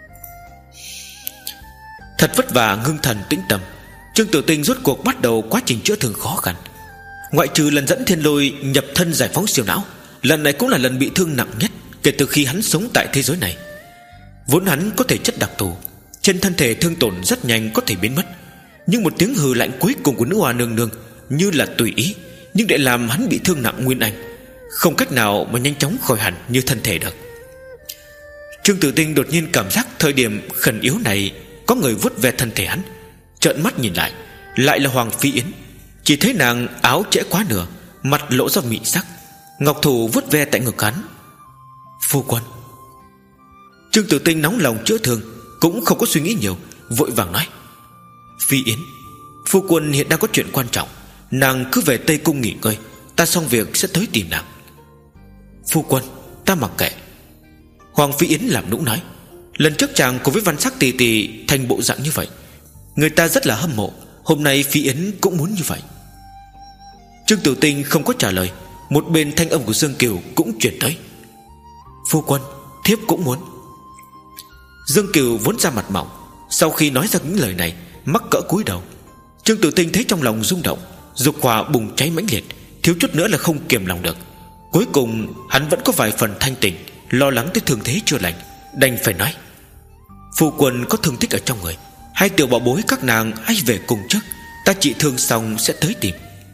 Thật vất vả ngưng thần tĩnh tâm, Trương Tử Tinh rốt cuộc bắt đầu quá trình chữa thương khó khăn. Ngoại trừ lần dẫn thiên lôi nhập thân giải phóng siêu não, lần này cũng là lần bị thương nặng nhất kể từ khi hắn sống tại thế giới này. Vốn hắn có thể chất đặc thù, trên thân thể thương tổn rất nhanh có thể biến mất, nhưng một tiếng hừ lạnh cuối cùng của nữ hoa nương nương như là tùy ý, nhưng để làm hắn bị thương nặng nguyên anh, không cách nào mà nhanh chóng khỏi hẳn như thân thể được. Trương Tử Tinh đột nhiên cảm giác thời điểm khẩn yếu này có người vuốt ve thân thể hắn. Trợn mắt nhìn lại, lại là Hoàng Phi Yến. Chỉ thấy nàng áo trễ quá nửa, mặt lộ ra mị sắc, ngọc thủ vuốt ve tại ngực hắn. Phu quân. Trương Tử Tinh nóng lòng chữa thương, cũng không có suy nghĩ nhiều, vội vàng nói: Phi Yến, phu quân hiện đang có chuyện quan trọng, nàng cứ về Tây Cung nghỉ ngơi, ta xong việc sẽ tới tìm nàng. Phu quân, ta mặc kệ. Hoàng Phi Yến làm nũng nói. Lần trước chàng cùng với Văn Sắc tỷ tỷ thành bộ dạng như vậy, người ta rất là hâm mộ. Hôm nay Phi Yến cũng muốn như vậy. Trương Tử Tinh không có trả lời. Một bên thanh âm của Dương Kiều cũng chuyển tới: Phu quân, thiếp cũng muốn. Dương Kiều vốn ra mặt mỏng, sau khi nói ra những lời này mắc cỡ cúi đầu. Trương Tử Tinh thấy trong lòng rung động, dục hỏa bùng cháy mãnh liệt, thiếu chút nữa là không kiềm lòng được. Cuối cùng hắn vẫn có vài phần thanh tỉnh, lo lắng tới thương thế chưa lành, đành phải nói: Phu quân có thương tích ở trong người, hai tiểu bảo bối các nàng hãy về cùng trước, ta trị thương xong sẽ tới tìm.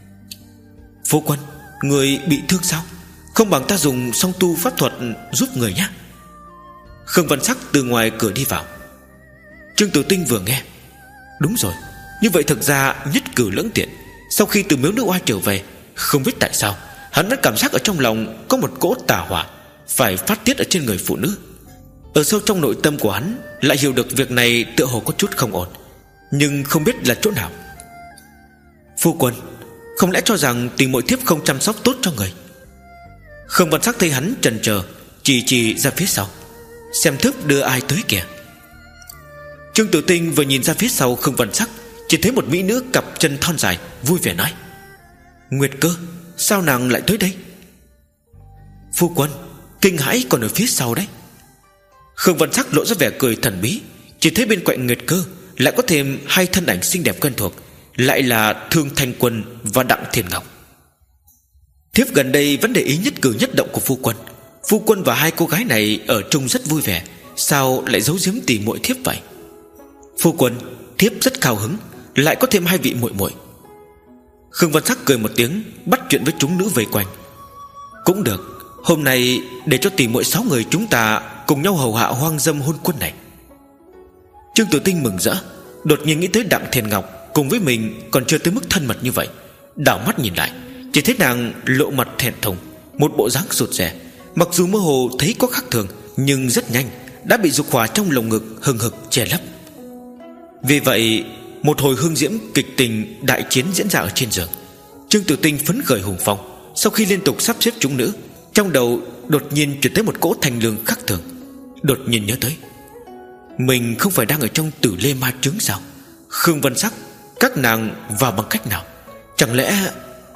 Phu quân, người bị thương sao? Không bằng ta dùng song tu pháp thuật giúp người nhé. Khương Văn Sắc từ ngoài cửa đi vào. Trương Tử Tinh vừa nghe, đúng rồi, như vậy thực ra nhất cử lưỡng tiện. Sau khi từ miếu nữ oa trở về, không biết tại sao hắn vẫn cảm giác ở trong lòng có một cỗ tà hỏa phải phát tiết ở trên người phụ nữ. Ở sâu trong nội tâm của hắn lại hiểu được việc này tựa hồ có chút không ổn, nhưng không biết là chỗ nào. Phu quân, không lẽ cho rằng tìm muội thiếp không chăm sóc tốt cho người? Khương Văn Sắc thấy hắn chần chờ, chỉ chỉ ra phía sau, xem thức đưa ai tới kìa. Trương Tử Tinh vừa nhìn ra phía sau Khương Văn Sắc, chỉ thấy một mỹ nữ cặp chân thon dài, vui vẻ nói: Nguyệt Cơ, sao nàng lại tới đây? Phu quân, kinh hãi còn ở phía sau đấy. Khương Văn Sắc lộ ra vẻ cười thần bí. Chỉ thấy bên cạnh Nguyệt Cơ lại có thêm hai thân ảnh xinh đẹp quen thuộc, lại là Thương Thanh Quân và Đặng Thiền Ngọc. Thiếp gần đây vẫn để ý nhất cử nhất động của phu quân. Phu quân và hai cô gái này ở chung rất vui vẻ, sao lại giấu giếm tỉ muội thiếp vậy? Phu quân, thiếp rất cao hứng, lại có thêm hai vị muội muội. Khương Văn Sắc cười một tiếng, bắt chuyện với chúng nữ vây quanh. Cũng được, hôm nay để cho tỉ muội sáu người chúng ta cùng nhau hầu hạ hoang dâm hôn quân này. Trương Tử Tinh mừng rỡ, đột nhiên nghĩ tới Đặng Thiền Ngọc cùng với mình còn chưa tới mức thân mật như vậy. Đảo mắt nhìn lại, chỉ thấy nàng lộ mặt thẹn thùng, một bộ dáng rụt rè. Mặc dù mơ hồ thấy có khác thường, nhưng rất nhanh đã bị dục hỏa trong lồng ngực hừng hực che lấp. Vì vậy một hồi hương diễm kịch tình đại chiến diễn ra ở trên giường. Trương Tử Tinh phấn khởi hùng phong. Sau khi liên tục sắp xếp chúng nữ, trong đầu đột nhiên chuyển tới một cỗ thanh lương khác thường. Đột nhiên nhớ tới, mình không phải đang ở trong Tử Lê Ma Trướng sao? Khương Văn Sắc, các nàng vào bằng cách nào? Chẳng lẽ...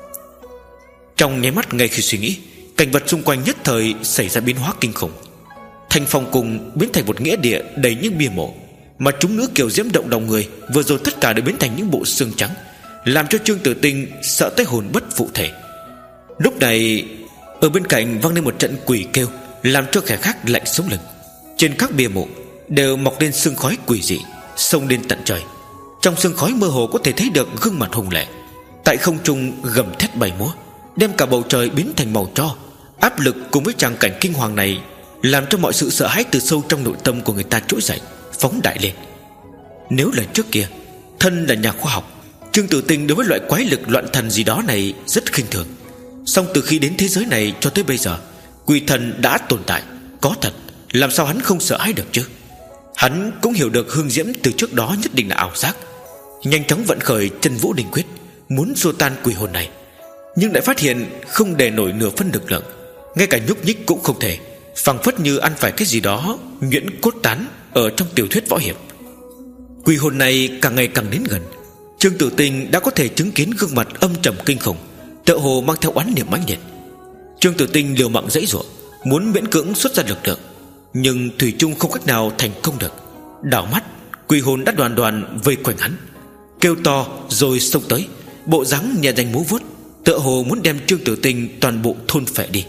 Trong nháy mắt ngay khi suy nghĩ, cảnh vật xung quanh nhất thời xảy ra biến hóa kinh khủng. Thanh Phong Cung biến thành một nghĩa địa đầy những bia mộ, mà chúng nữ kiều diễm động lòng người vừa rồi tất cả đều biến thành những bộ xương trắng, làm cho Trương Tử Tinh sợ tới hồn bất phụ thể. Lúc này ở bên cạnh vang lên một trận quỷ kêu, làm cho kẻ khác lạnh sống lưng. Trên các bia mộ đều mọc lên sương khói quỷ dị, xông lên tận trời. Trong sương khói mơ hồ có thể thấy được gương mặt hùng lệ, tại không trung gầm thét bảy múa, đem cả bầu trời biến thành màu tro, Áp lực cùng với tràng cảnh kinh hoàng này làm cho mọi sự sợ hãi từ sâu trong nội tâm của người ta trỗi dậy, phóng đại lên. Nếu là trước kia, thân là nhà khoa học, Trương Tử Tinh đối với loại quái lực loạn thần gì đó này rất khinh thường. song từ khi đến thế giới này cho tới bây giờ, quỷ thần đã tồn tại, có thật, làm sao hắn không sợ hãi được chứ? Hắn cũng hiểu được Hương Diễm từ trước đó nhất định là ảo giác, nhanh chóng vận khởi Chân Vũ Đình Quyết, muốn xua tan quỷ hồn này, nhưng lại phát hiện không để nổi nửa phân lực lượng, ngay cả nhúc nhích cũng không thể, phảng phất như ăn phải cái gì đó nhuyễn cốt tán ở trong tiểu thuyết võ hiệp. Quỷ hồn này càng ngày càng đến gần, Trương Tử Tinh đã có thể chứng kiến gương mặt âm trầm kinh khủng, tựa hồ mang theo oán niệm mãnh liệt. Trương Tử Tinh liều mạng giãy giụa, muốn miễn cưỡng xuất ra lực lượng, nhưng thủy chung không cách nào thành công được. Đảo mắt, quỷ hồn đã đoàn đoàn vây quanh hắn, kêu to rồi xông tới, bộ dáng nhẹ nhàng múa vuốt, tựa hồ muốn đem Trương Tử Tinh toàn bộ thôn phệ đi.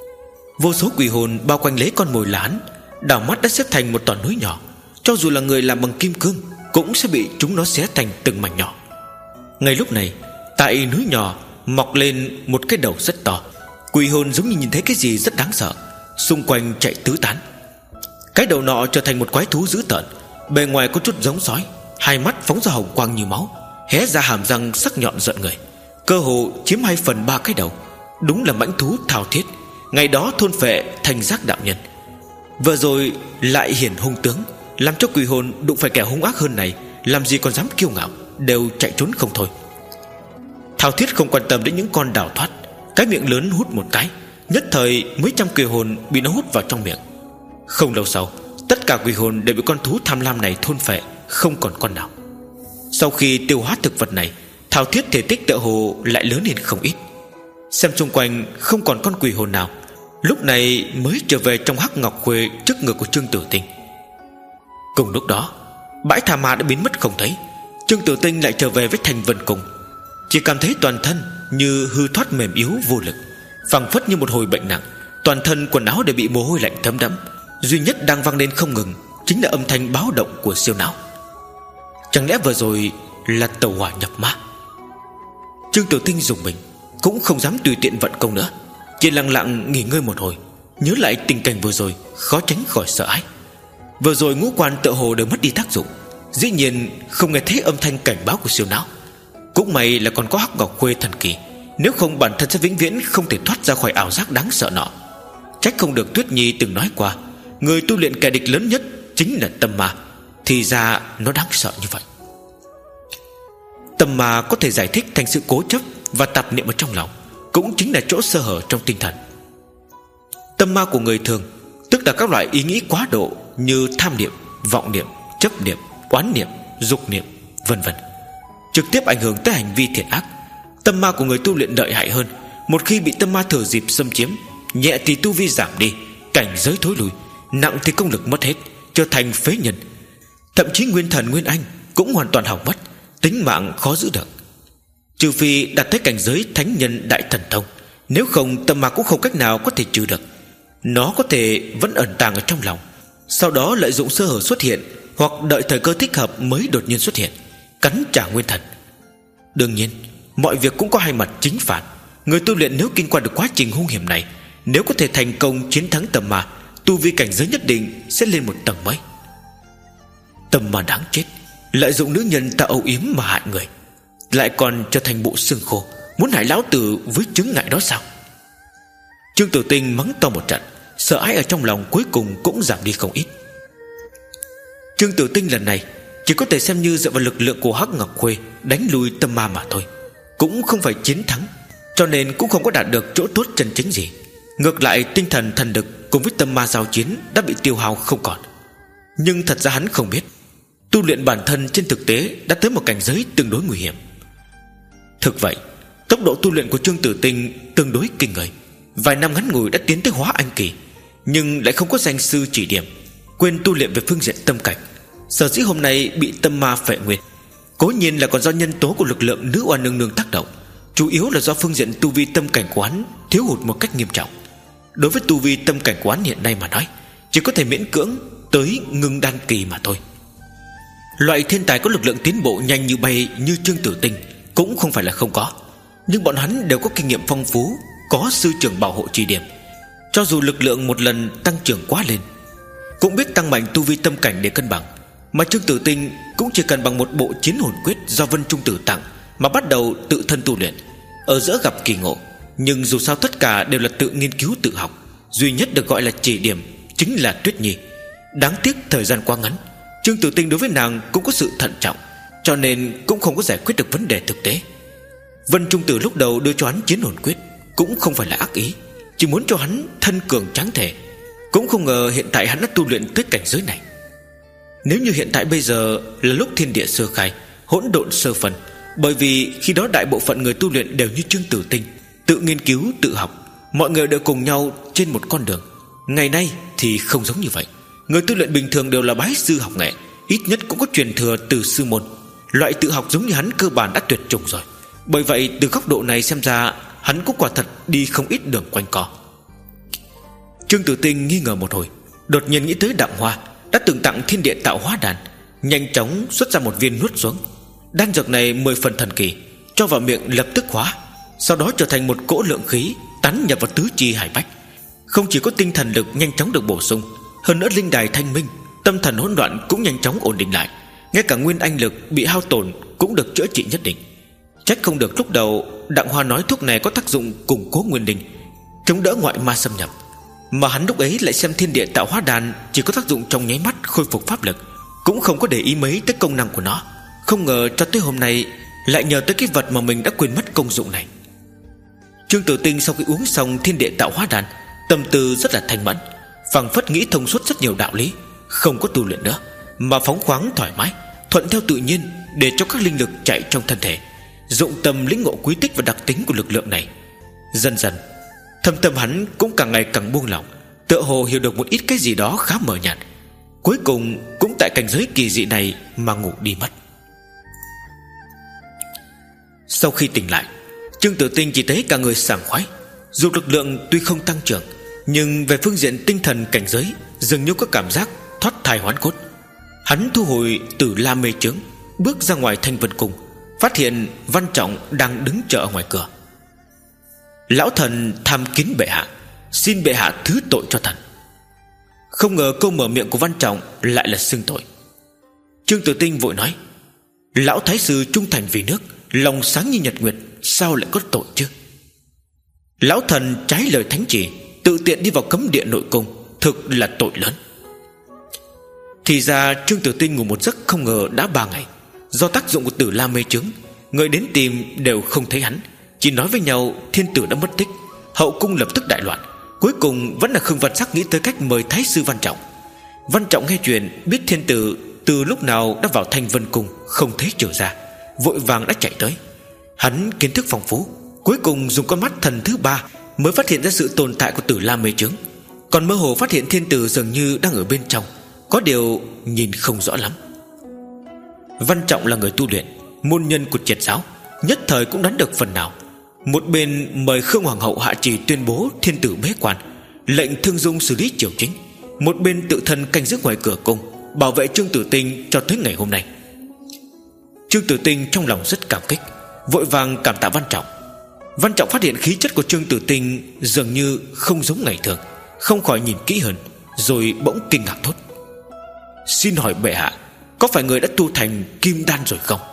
Vô số quỷ hồn bao quanh lấy con mồi là hắn, đảo mắt đã xếp thành một tòa núi nhỏ, cho dù là người làm bằng kim cương cũng sẽ bị chúng nó xé thành từng mảnh nhỏ. Ngay lúc này, tại núi nhỏ mọc lên một cái đầu rất to, quỷ hồn giống như nhìn thấy cái gì rất đáng sợ, xung quanh chạy tứ tán. Cái đầu nọ trở thành một quái thú dữ tợn, bề ngoài có chút giống sói, hai mắt phóng ra hồng quang như máu, hé ra hàm răng sắc nhọn giận người, cơ hồ chiếm hai phần ba cái đầu. Đúng là mãnh thú thao thiết, ngày đó thôn phệ thành giác đạo nhân. Vừa rồi lại hiển hung tướng, làm cho quỷ hồn đụng phải kẻ hung ác hơn này, làm gì còn dám kiêu ngạo, đều chạy trốn không thôi. Thao thiết không quan tâm đến những con đào thoát, cái miệng lớn hút một cái, nhất thời mấy trăm quỷ hồn bị nó hút vào trong miệng. Không lâu sau, tất cả quỷ hồn đều bị con thú tham lam này thôn phệ, không còn con nào. Sau khi tiêu hóa thực vật này, thao thiết thể tích tựa hồ lại lớn lên không ít. Xem xung quanh không còn con quỷ hồn nào, lúc này mới trở về trong hắc ngọc khuê trước ngực của Trương Tử Tinh. Cùng lúc đó, bãi tha ma đã biến mất không thấy. Trương Tử Tinh lại trở về với thành vân cung, chỉ cảm thấy toàn thân như hư thoát mềm yếu vô lực, phảng phất như một hồi bệnh nặng, toàn thân quần áo đều bị mồ hôi lạnh thấm đẫm, duy nhất đang vang lên không ngừng chính là âm thanh báo động của siêu não. Chẳng lẽ vừa rồi là tẩu hỏa nhập ma? Trương Tử Tinh dùng mình, cũng không dám tùy tiện vận công nữa, chỉ lặng lặng nghỉ ngơi một hồi, nhớ lại tình cảnh vừa rồi, khó tránh khỏi sợ hãi. Vừa rồi ngũ quan tựa hồ đều mất đi tác dụng, dĩ nhiên không nghe thấy âm thanh cảnh báo của siêu não. Cũng may là còn có hắc ngọc khuê thần kỳ, nếu không bản thân sẽ vĩnh viễn không thể thoát ra khỏi ảo giác đáng sợ nọ. Trách không được Tuyết Nhi từng nói qua, người tu luyện kẻ địch lớn nhất chính là tâm ma. Thì ra nó đáng sợ như vậy. Tâm ma có thể giải thích thành sự cố chấp và tạp niệm ở trong lòng, cũng chính là chỗ sơ hở trong tinh thần. Tâm ma của người thường tức là các loại ý nghĩ quá độ như tham niệm, vọng niệm, chấp niệm, oán niệm, dục niệm, vân vân, trực tiếp ảnh hưởng tới hành vi thiện ác. Tâm ma của người tu luyện lợi hại hơn, một khi bị tâm ma thừa dịp xâm chiếm, nhẹ thì tu vi giảm đi, cảnh giới thối lùi, nặng thì công lực mất hết, trở thành phế nhân. Thậm chí nguyên thần nguyên anh cũng hoàn toàn hỏng mất, tính mạng khó giữ được. Trừ phi đạt tới cảnh giới thánh nhân đại thần thông, nếu không tâm ma cũng không cách nào có thể trừ được. Nó có thể vẫn ẩn tàng ở trong lòng, sau đó lợi dụng sơ hở xuất hiện, hoặc đợi thời cơ thích hợp mới đột nhiên xuất hiện, cắn trả nguyên thần. Đương nhiên, mọi việc cũng có hai mặt chính phản. Người tu luyện nếu kinh qua được quá trình hung hiểm này, nếu có thể thành công chiến thắng tâm ma, tu vi cảnh giới nhất định sẽ lên một tầng mới. Tâm ma đáng chết, lợi dụng nữ nhân ta âu yếm mà hại người, lại còn trở thành bộ xương khô, muốn hại lão tử với chứng ngại đó sao? Trương Tử Tinh mắng to một trận, sợ hãi ở trong lòng cuối cùng cũng giảm đi không ít. Trương Tử Tinh lần này chỉ có thể xem như dựa vào lực lượng của hắc ngọc khuê đánh lui tâm ma mà thôi, cũng không phải chiến thắng, cho nên cũng không có đạt được chỗ tốt chân chính gì. Ngược lại tinh thần thần lực cùng với tâm ma giao chiến đã bị tiêu hao không còn. Nhưng thật ra hắn không biết, tu luyện bản thân trên thực tế đã tới một cảnh giới tương đối nguy hiểm. Thực vậy, tốc độ tu luyện của Trương Tử Tinh tương đối kinh người, vài năm ngắn ngủi đã tiến tới hóa anh kỳ, nhưng lại không có danh sư chỉ điểm, quên tu luyện về phương diện tâm cảnh. Sở dĩ hôm nay bị tâm ma phệ nguyên, cố nhiên là còn do nhân tố của lực lượng nữ oan nương nương tác động, chủ yếu là do phương diện tu vi tâm cảnh của hắn thiếu hụt một cách nghiêm trọng. Đối với tu vi tâm cảnh của hắn hiện nay mà nói, chỉ có thể miễn cưỡng tới ngưng đan kỳ mà thôi. Loại thiên tài có lực lượng tiến bộ nhanh như bay như Trương Tử Tinh cũng không phải là không có, nhưng bọn hắn đều có kinh nghiệm phong phú, có sư trưởng bảo hộ chỉ điểm, Cho dù lực lượng một lần tăng trưởng quá lên, cũng biết tăng mạnh tu vi tâm cảnh để cân bằng. Mà Trương Tử Tinh cũng chỉ cần bằng một bộ chiến hồn quyết do Vân Trung Tử tặng mà bắt đầu tự thân tu luyện. Ở giữa gặp kỳ ngộ, nhưng dù sao tất cả đều là tự nghiên cứu tự học. Duy nhất được gọi là chỉ điểm chính là Tuyết Nhi. Đáng tiếc thời gian quá ngắn, Trương Tử Tinh đối với nàng cũng có sự thận trọng, cho nên cũng không có giải quyết được vấn đề thực tế. Vân Trung Tử lúc đầu đưa cho hắn chiến hồn quyết cũng không phải là ác ý, chỉ muốn cho hắn thân cường tráng thể. Cũng không ngờ hiện tại hắn đã tu luyện tới cảnh giới này. Nếu như hiện tại bây giờ là lúc thiên địa sơ khai, hỗn độn sơ phân, bởi vì khi đó đại bộ phận người tu luyện đều như Trương Tử Tinh, tự nghiên cứu tự học, mọi người đều cùng nhau trên một con đường. Ngày nay thì không giống như vậy. Người tu luyện bình thường đều là bái sư học nghệ, ít nhất cũng có truyền thừa từ sư môn. Loại tự học giống như hắn cơ bản đã tuyệt chủng rồi. Bởi vậy từ góc độ này xem ra, hắn cũng quả thật đi không ít đường quanh co. Trương Tử Tinh nghi ngờ một hồi, đột nhiên nghĩ tới Đặng Hoa đã từng tặng thiên địa tạo hóa đan, nhanh chóng xuất ra một viên nuốt xuống. Đan dược này mười phần thần kỳ, cho vào miệng lập tức hóa, sau đó trở thành một cỗ lượng khí tán nhập vào tứ chi hải bách. Không chỉ có tinh thần lực nhanh chóng được bổ sung, hơn nữa linh đài thanh minh, tâm thần hỗn loạn cũng nhanh chóng ổn định lại. Ngay cả nguyên anh lực bị hao tổn cũng được chữa trị nhất định. Trách không được lúc đầu Đặng Hoa nói thuốc này có tác dụng củng cố nguyên linh, chống đỡ ngoại ma xâm nhập, mà hắn lúc ấy lại xem thiên địa tạo hóa đan chỉ có tác dụng trong nháy mắt khôi phục pháp lực, cũng không có để ý mấy tới công năng của nó. Không ngờ cho tới hôm nay lại nhờ tới cái vật mà mình đã quên mất công dụng này. Trương Tử Tinh sau khi uống xong thiên địa tạo hóa đan, tâm tư rất là thanh mẫn, phảng phất nghĩ thông suốt rất nhiều đạo lý, không có tu luyện nữa, mà phóng khoáng thoải mái, thuận theo tự nhiên, để cho các linh lực chạy trong thân thể, dụng tâm lĩnh ngộ quý tích và đặc tính của lực lượng này. Dần dần thâm tâm hắn cũng càng ngày càng buông lỏng, tựa hồ hiểu được một ít cái gì đó khá mờ nhạt. Cuối cùng cũng tại cảnh giới kỳ dị này mà ngủ đi mất. Sau khi tỉnh lại, Trương Tử Tinh chỉ thấy cả người sảng khoái. Dù lực lượng tuy không tăng trưởng, nhưng về phương diện tinh thần cảnh giới dường như có cảm giác thoát thai hoán cốt. Hắn thu hồi Tử La mê chướng, bước ra ngoài Thanh Vân Cung, phát hiện Văn Trọng đang đứng chờ ở ngoài cửa. Lão thần tham kiến bệ hạ, xin bệ hạ thứ tội cho thần. Không ngờ câu mở miệng của Văn Trọng lại là xưng tội. Trương Tử Tinh vội nói: lão thái sư trung thành vì nước, lòng sáng như nhật nguyệt, sao lại có tội chứ? Lão thần trái lời thánh chỉ, tự tiện đi vào cấm địa nội cung, thực là tội lớn. Thì ra Trương Tử Tinh ngủ một giấc không ngờ đã ba ngày. Do tác dụng của Tử La mê chướng, người đến tìm đều không thấy hắn, chỉ nói với nhau thiên tử đã mất tích. Hậu cung lập tức đại loạn. Cuối cùng vẫn là Khương Văn Sắc nghĩ tới cách mời thái sư Văn Trọng. Văn Trọng nghe chuyện biết thiên tử từ lúc nào đã vào Thanh Vân Cung, không thấy trở ra, vội vàng đã chạy tới. Hắn kiến thức phong phú, cuối cùng dùng con mắt thần thứ ba mới phát hiện ra sự tồn tại của Tử La mê chướng. Còn mơ hồ phát hiện thiên tử dường như đang ở bên trong, có điều nhìn không rõ lắm. Văn Trọng là người tu luyện, môn nhân của Triệt giáo, nhất thời cũng đoán được phần nào. Một bên mời Khương Hoàng hậu hạ chỉ tuyên bố thiên tử bế quan, lệnh Thương Dung xử lý triều chính, một bên tự thân canh giữ ngoài cửa cung, bảo vệ Trương Tử Tinh cho tới ngày hôm nay. Trương Tử Tinh trong lòng rất cảm kích, vội vàng cảm tạ Văn Trọng. Văn Trọng phát hiện khí chất của Trương Tử Tinh dường như không giống ngày thường, không khỏi nhìn kỹ hơn, rồi bỗng kinh ngạc thốt: xin hỏi bệ hạ, có phải người đã tu thành kim đan rồi không?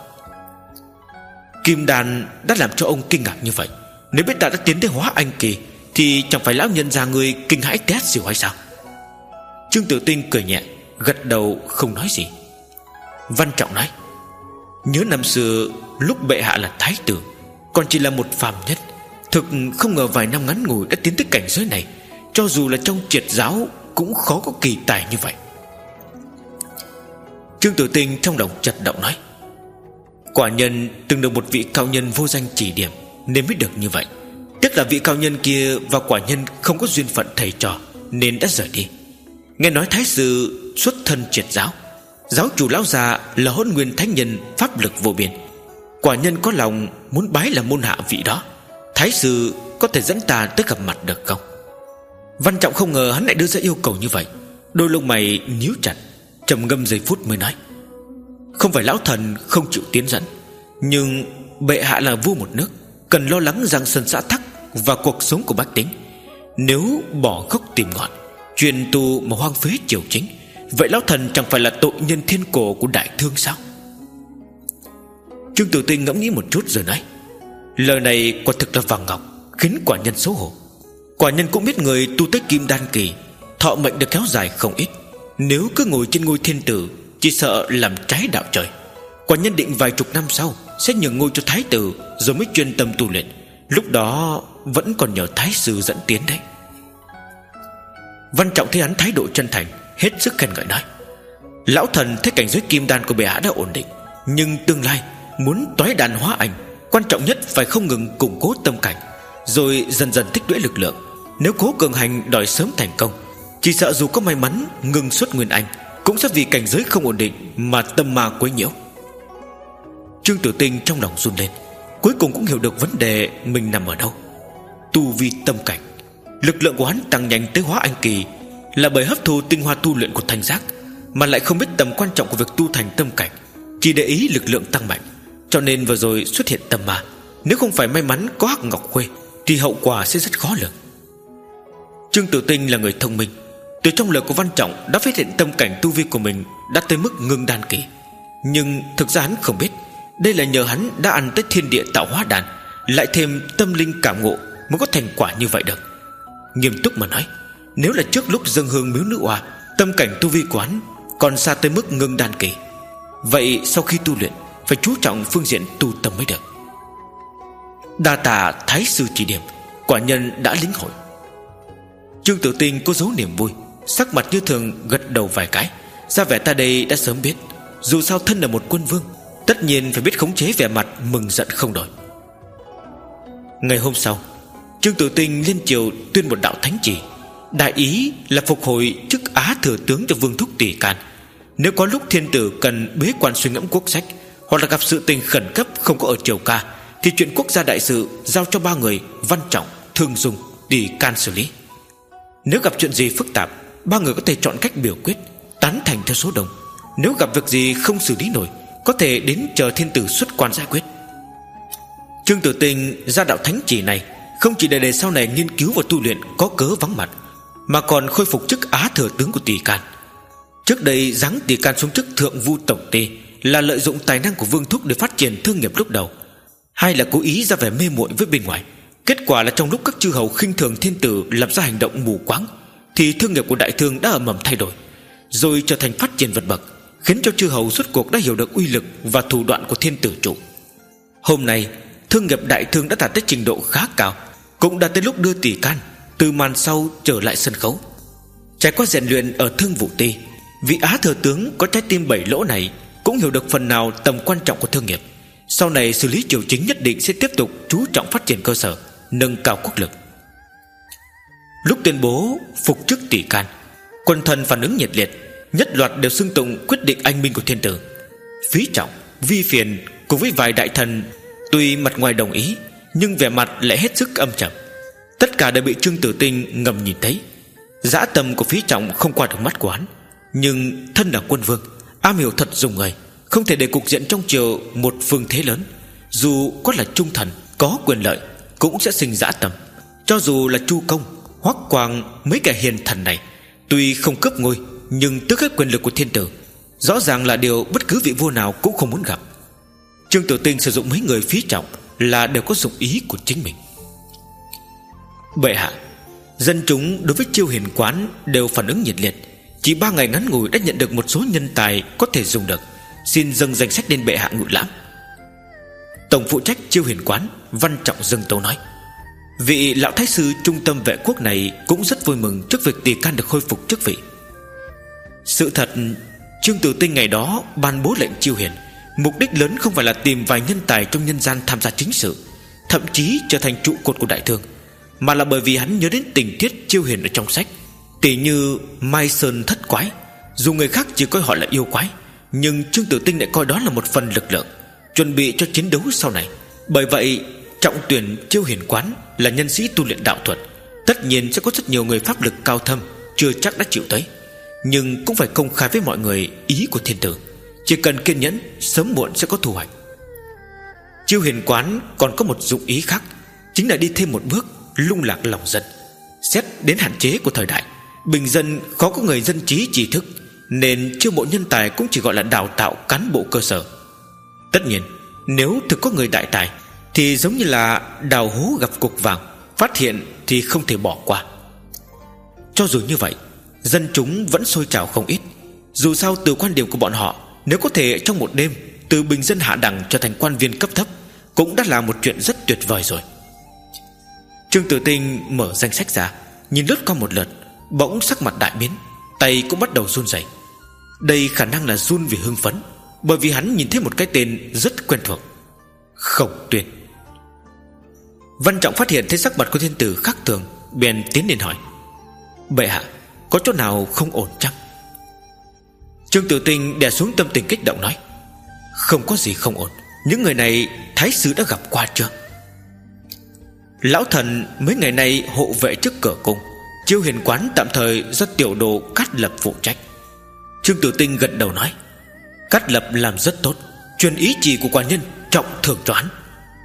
Kim đan đã làm cho ông kinh ngạc như vậy, nếu biết ta đã tiến tới hóa anh kỳ, thì chẳng phải lão nhân già người kinh hãi té xỉu hay sao? Trương Tử Tinh cười nhẹ, gật đầu không nói gì. Văn Trọng nói: nhớ năm xưa lúc bệ hạ là thái tử, còn chỉ là một phàm nhân, thực không ngờ vài năm ngắn ngủi đã tiến tới cảnh giới này. Cho dù là trong Triệt giáo cũng khó có kỳ tài như vậy. Trương Tử Tinh trong lòng chật động nói: quả nhân từng được một vị cao nhân vô danh chỉ điểm nên mới được như vậy. Tiếc là vị cao nhân kia và quả nhân không có duyên phận thầy trò nên đã rời đi. Nghe nói thái sư xuất thân Triệt giáo, giáo chủ lão già là Hỗn Nguyên thánh nhân, pháp lực vô biên. Quả nhân có lòng muốn bái là môn hạ vị đó. Thái sư có thể dẫn ta tới gặp mặt được không? Văn Trọng không ngờ hắn lại đưa ra yêu cầu như vậy, đôi lông mày nhíu chặt, trầm ngâm giây phút mới nói: không phải lão thần không chịu tiến dẫn, nhưng bệ hạ là vua một nước, cần lo lắng giang sơn xã tắc và cuộc sống của bách tính. Nếu bỏ gốc tìm ngọn, truyền tu mà hoang phế triều chính, vậy lão thần chẳng phải là tội nhân thiên cổ của Đại Thương sao? Trương Tử Tinh ngẫm nghĩ một chút rồi nói: lời này quả thực là vàng ngọc, khiến quả nhân xấu hổ. Quả nhân cũng biết người tu tới kim đan kỳ, thọ mệnh được kéo dài không ít. Nếu cứ ngồi trên ngôi thiên tử, chỉ sợ làm trái đạo trời. Quả nhân định vài chục năm sau sẽ nhường ngôi cho thái tử, rồi mới chuyên tâm tu luyện. Lúc đó vẫn còn nhờ thái sư dẫn tiến đấy. Văn Trọng thấy hắn thái độ chân thành, hết sức khen ngợi nói: lão thần thấy cảnh giới kim đan của bệ hạ đã ổn định, nhưng tương lai muốn toái đàn hóa ảnh, quan trọng nhất phải không ngừng củng cố tâm cảnh, rồi dần dần tích lũy lực lượng. Nếu cố cường hành đòi sớm thành công, chỉ sợ dù có may mắn ngừng xuất nguyên anh, cũng sẽ vì cảnh giới không ổn định mà tâm ma quấy nhiễu. Trương Tử Tinh trong lòng run lên, cuối cùng cũng hiểu được vấn đề mình nằm ở đâu. Tu vi tâm cảnh, lực lượng của hắn tăng nhanh tới hóa anh kỳ là bởi hấp thu tinh hoa tu luyện của thanh giác, mà lại không biết tầm quan trọng của việc tu thành tâm cảnh, chỉ để ý lực lượng tăng mạnh. Cho nên vừa rồi xuất hiện tâm ma, nếu không phải may mắn có Hắc Ngọc Khuê thì hậu quả sẽ rất khó lường. Trương Tử Tinh là người thông minh, từ trong lời của Văn Trọng đã phát hiện tâm cảnh tu vi của mình đã tới mức ngưng đan kỳ. Nhưng thực ra hắn không biết, đây là nhờ hắn đã ăn tới thiên địa tạo hóa đan, lại thêm tâm linh cảm ngộ mới có thành quả như vậy được. Nghiêm túc mà nói, nếu là trước lúc dâng hương miếu nữ oa, tâm cảnh tu vi của hắn còn xa tới mức ngưng đan kỳ, vậy sau khi tu luyện phải chú trọng phương diện tu tâm mới được. Đa tạ thái sư chỉ điểm, quả nhân đã lĩnh hội. Trương Tử Tinh có dấu niềm vui, sắc mặt như thường gật đầu vài cái, ra vẻ ta đây đã sớm biết. Dù sao thân là một quân vương, tất nhiên phải biết khống chế vẻ mặt mừng giận không đổi. Ngày hôm sau, Trương Tử Tinh lên triều tuyên một đạo thánh chỉ, đại ý là phục hồi chức Á thừa tướng cho Vương Thúc Tỷ Can. Nếu có lúc thiên tử cần bế quan suy ngẫm quốc sách, hoặc là gặp sự tình khẩn cấp không có ở triều ca, thì chuyện quốc gia đại sự giao cho ba người Văn Trọng, Thương Dung, Tỷ Can xử lý. Nếu gặp chuyện gì phức tạp, ba người có thể chọn cách biểu quyết, tán thành theo số đông. Nếu gặp việc gì không xử lý nổi, có thể đến chờ thiên tử xuất quan giải quyết. Trương Tử Tinh ra đạo thánh chỉ này không chỉ để để sau này nghiên cứu và tu luyện có cớ vắng mặt, mà còn khôi phục chức Á thừa tướng của Tỷ Can. Trước đây giáng Tỷ Can xuống chức thượng vu tổng ty là lợi dụng tài năng của Vương Thúc để phát triển thương nghiệp lúc đầu, hay là cố ý ra vẻ mê muội với bên ngoài. Kết quả là trong lúc các chư hầu khinh thường thiên tử làm ra hành động mù quáng, thì thương nghiệp của Đại Thương đã ầm ầm thay đổi, rồi trở thành phát triển vượt bậc, khiến cho chư hầu rốt cuộc đã hiểu được uy lực và thủ đoạn của thiên tử trụ. Hôm nay thương nghiệp Đại Thương đã đạt tới trình độ khá cao, cũng đã tới lúc đưa Tỷ Can từ màn sau trở lại sân khấu. Trải qua rèn luyện ở Thương Vũ Ti, vị Á thừa tướng có trái tim bảy lỗ này cũng hiểu được phần nào tầm quan trọng của thương nghiệp. Sau này xử lý triều chính nhất định sẽ tiếp tục chú trọng phát triển cơ sở, nâng cao quốc lực. Lúc tuyên bố phục chức Tỷ Can, quần thần phản ứng nhiệt liệt, nhất loạt đều xưng tụng quyết định anh minh của thiên tử. Phí Trọng, Vi Phiền cùng với vài đại thần tuy mặt ngoài đồng ý, nhưng vẻ mặt lại hết sức âm trầm. Tất cả đều bị Trương Tử Tinh ngầm nhìn thấy. Dã tâm của Phí Trọng không qua được mắt của hắn, nhưng thân là quân vương, am hiểu thật dùng người, không thể để cục diện trong triều một phương thế lớn. Dù có là trung thần, có quyền lợi, cũng sẽ sinh dã tâm. Cho dù là Chu Công, Hoắc Quang, mấy kẻ hiền thần này tuy không cướp ngôi, nhưng tước hết quyền lực của thiên tử, rõ ràng là điều bất cứ vị vua nào cũng không muốn gặp. Trương Tử Tinh sử dụng mấy người Phí Trọng là đều có dụng ý của chính mình. Bệ hạ, dân chúng đối với Chiêu Hiền Quán đều phản ứng nhiệt liệt. Chỉ ba ngày ngắn ngủi đã nhận được một số nhân tài có thể dùng được, xin dâng danh sách lên bệ hạ ngự lãm. Tổng phụ trách Chiêu Hiền Quán Văn Trọng dâng tấu nói. Vị lão thái sư trung tâm vệ quốc này cũng rất vui mừng trước việc Tỷ Can được khôi phục chức vị. Sự thật, Trương Tử Tinh ngày đó ban bố lệnh chiêu hiền, mục đích lớn không phải là tìm vài nhân tài trong nhân gian tham gia chính sự, thậm chí trở thành trụ cột của Đại Thương, mà là bởi vì hắn nhớ đến tình tiết chiêu hiền ở trong sách. Tỷ như Mai Sơn thất quái, dù người khác chỉ coi họ là yêu quái, nhưng Trương Tử Tinh lại coi đó là một phần lực lượng, chuẩn bị cho chiến đấu sau này. Bởi vậy trọng tuyển Chiêu Hiền Quán là nhân sĩ tu luyện đạo thuật, tất nhiên sẽ có rất nhiều người pháp lực cao thâm chưa chắc đã chịu tới, nhưng cũng phải công khai với mọi người ý của thiên tử. Chỉ cần kiên nhẫn, sớm muộn sẽ có thu hoạch. Chiêu Hiền Quán còn có một dụng ý khác, chính là đi thêm một bước lung lạc lòng dân. Xét đến hạn chế của thời đại, bình dân khó có người dân trí trí thức, nên chiêu mộ nhân tài cũng chỉ gọi là đào tạo cán bộ cơ sở. Tất nhiên, nếu thực có người đại tài thì giống như là đào hố gặp cục vàng, phát hiện thì không thể bỏ qua. Cho dù như vậy, dân chúng vẫn sôi trào không ít. Dù sao từ quan điểm của bọn họ, nếu có thể trong một đêm từ bình dân hạ đẳng trở thành quan viên cấp thấp, cũng đã là một chuyện rất tuyệt vời rồi. Trương Tử Tinh mở danh sách ra, nhìn lướt qua một lượt, bỗng sắc mặt đại biến, tay cũng bắt đầu run rẩy. Đây khả năng là run vì hưng phấn, bởi vì hắn nhìn thấy một cái tên rất quen thuộc: Khổng Tuyên. Văn Trọng phát hiện thấy sắc mặt của thiên tử khác thường, bèn tiến lên hỏi: bệ hạ, có chỗ nào không ổn chăng? Trương Tử Tinh đè xuống tâm tình kích động nói: không có gì không ổn. Những người này thái sứ đã gặp qua chưa? Lão thần mấy ngày nay hộ vệ trước cửa cung, Chiêu Hiền quán tạm thời do tiểu đồ Cát Lập phụ trách. Trương Tử Tinh gật đầu nói: Cát Lập làm rất tốt, truyền ý chỉ của quan nhân, trọng thưởng cho hắn.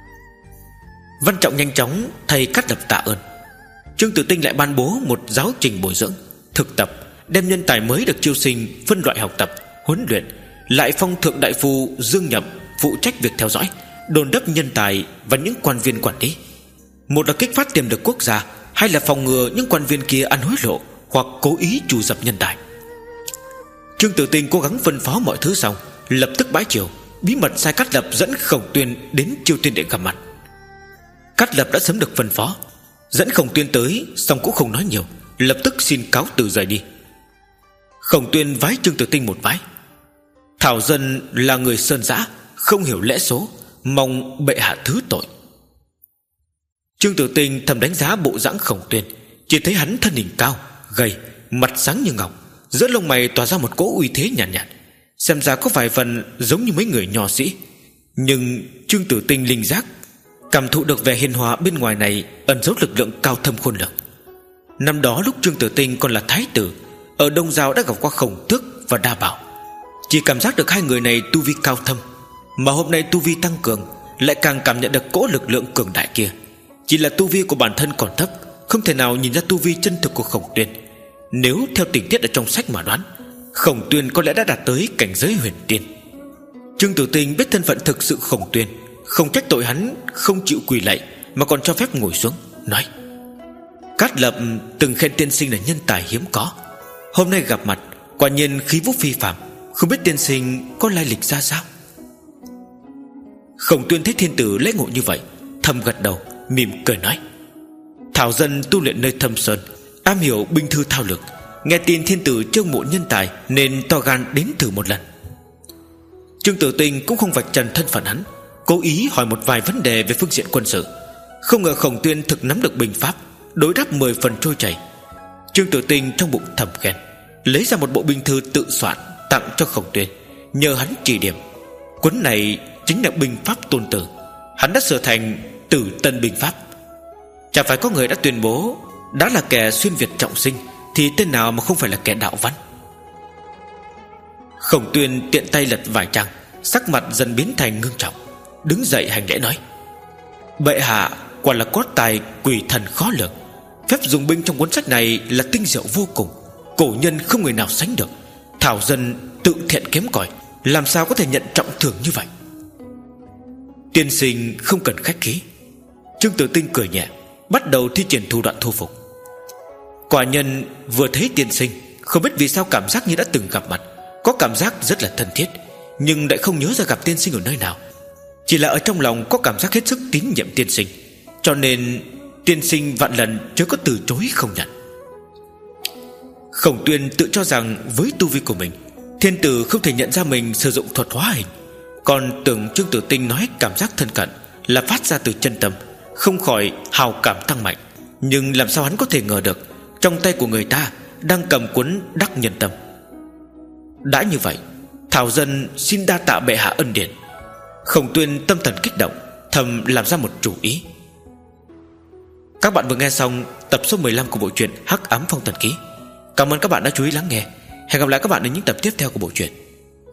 Văn Trọng nhanh chóng thay Cát Lập tạ ơn. Trương Tử Tinh lại ban bố một giáo trình bồi dưỡng, thực tập, đem nhân tài mới được chiêu sinh phân loại học tập, huấn luyện, lại phong thượng đại phu Dương Nhậm phụ trách việc theo dõi, đôn đốc nhân tài và những quan viên quản lý. Một là kích phát tiềm lực quốc gia, hai là phòng ngừa những quan viên kia ăn hối lộ hoặc cố ý trù dập nhân tài. Trương Tử Tinh cố gắng phân phó mọi thứ xong, lập tức bãi triều, bí mật sai Cát Lập dẫn Khổng Tuyên đến Chiêu Tiên Điện gặp mặt. Cát Lập đã sớm được phân phó, dẫn Khổng Tuyên tới, xong cũng không nói nhiều, lập tức xin cáo từ rời đi. Khổng Tuyên vái Trương Tử Tinh một vái: Thảo dân là người sơn dã, không hiểu lẽ số, mong bệ hạ thứ tội. Trương Tử Tinh thầm đánh giá bộ dáng Khổng Tuyên, chỉ thấy hắn thân hình cao, gầy, mặt sáng như ngọc, giữa lông mày tỏa ra một cỗ uy thế nhàn nhạt, nhạt, xem ra có vài phần giống như mấy người nho sĩ. Nhưng Trương Tử Tinh linh giác cảm thụ được vẻ hiền hòa bên ngoài này ẩn giấu lực lượng cao thâm khôn lường. Năm đó lúc Trương Tử Tinh còn là thái tử, ở Đông Giao đã gặp qua Khổng Tước và Đa Bảo, chỉ cảm giác được hai người này tu vi cao thâm. Mà hôm nay tu vi tăng cường, lại càng cảm nhận được cỗ lực lượng cường đại kia. Chỉ là tu vi của bản thân còn thấp, không thể nào nhìn ra tu vi chân thực của Khổng Tuyên. Nếu theo tình tiết ở trong sách mà đoán, Khổng Tuyên có lẽ đã đạt tới cảnh giới huyền tiên. Trương Tử Tinh biết thân phận thực sự Khổng Tuyên, không trách tội hắn không chịu quỳ lạy, mà còn cho phép ngồi xuống, nói: Cát Lập từng khen tiên sinh là nhân tài hiếm có, hôm nay gặp mặt quả nhiên khí vũ phi phàm, không biết tiên sinh có lai lịch ra sao? Khổng Tuyên thấy thiên tử lễ ngộ như vậy, thầm gật đầu, mỉm cười nói: Thảo dân tu luyện nơi thâm sơn, am hiểu binh thư thao lược, nghe tin thiên tử trông mộ nhân tài nên to gan đến thử một lần. Trương Tử Tinh cũng không vạch trần thân phận hắn, cố ý hỏi một vài vấn đề về phương diện quân sự. Không ngờ Khổng Tuyên thực nắm được binh pháp, đối đáp mười phần trôi chảy. Trương Tử Tinh trong bụng thầm khen, lấy ra một bộ binh thư tự soạn tặng cho Khổng Tuyên, nhờ hắn chỉ điểm. Cuốn này chính là binh pháp tôn tử, hắn đã sửa thành Tử Tân binh pháp. Chả phải có người đã tuyên bố đã là kẻ xuyên Việt trọng sinh, thì tên nào mà không phải là kẻ đạo văn. Khổng Tuyên tiện tay lật vài trang, sắc mặt dần biến thành ngưng trọng, đứng dậy hành lễ nói: Bệ hạ quả là có tài quỷ thần khó lường, phép dùng binh trong cuốn sách này là tinh diệu vô cùng, cổ nhân không người nào sánh được. Thảo dân tự thiện kém cỏi, làm sao có thể nhận trọng thưởng như vậy? Tiên sinh không cần khách khí. Trương Tử Tinh cười nhẹ, bắt đầu thi triển thủ đoạn thu phục. Quả nhân vừa thấy tiên sinh, không biết vì sao cảm giác như đã từng gặp mặt, có cảm giác rất là thân thiết, nhưng lại không nhớ ra gặp tiên sinh ở nơi nào. Chỉ là ở trong lòng có cảm giác hết sức tín nhiệm tiên sinh, cho nên tiên sinh vạn lần chớ có từ chối không nhận. Khổng Tuyên tự cho rằng với tu vi của mình, thiên tử không thể nhận ra mình sử dụng thuật hóa hình, còn tưởng Trương Tử Tinh nói cảm giác thân cận là phát ra từ chân tâm, không khỏi hào cảm tăng mạnh. Nhưng làm sao hắn có thể ngờ được trong tay của người ta đang cầm cuốn Đắc Nhân Tâm. Đã như vậy, thảo dân xin đa tạ bệ hạ ân điển. Khổng Tuyên tâm thần kích động, thầm làm ra một chủ ý. Các bạn vừa nghe xong tập số mười lăm của bộ truyện Hắc Ám Phong Thần Ký. Cảm ơn các bạn đã chú ý lắng nghe. Hẹn gặp lại các bạn ở những tập tiếp theo của bộ truyện.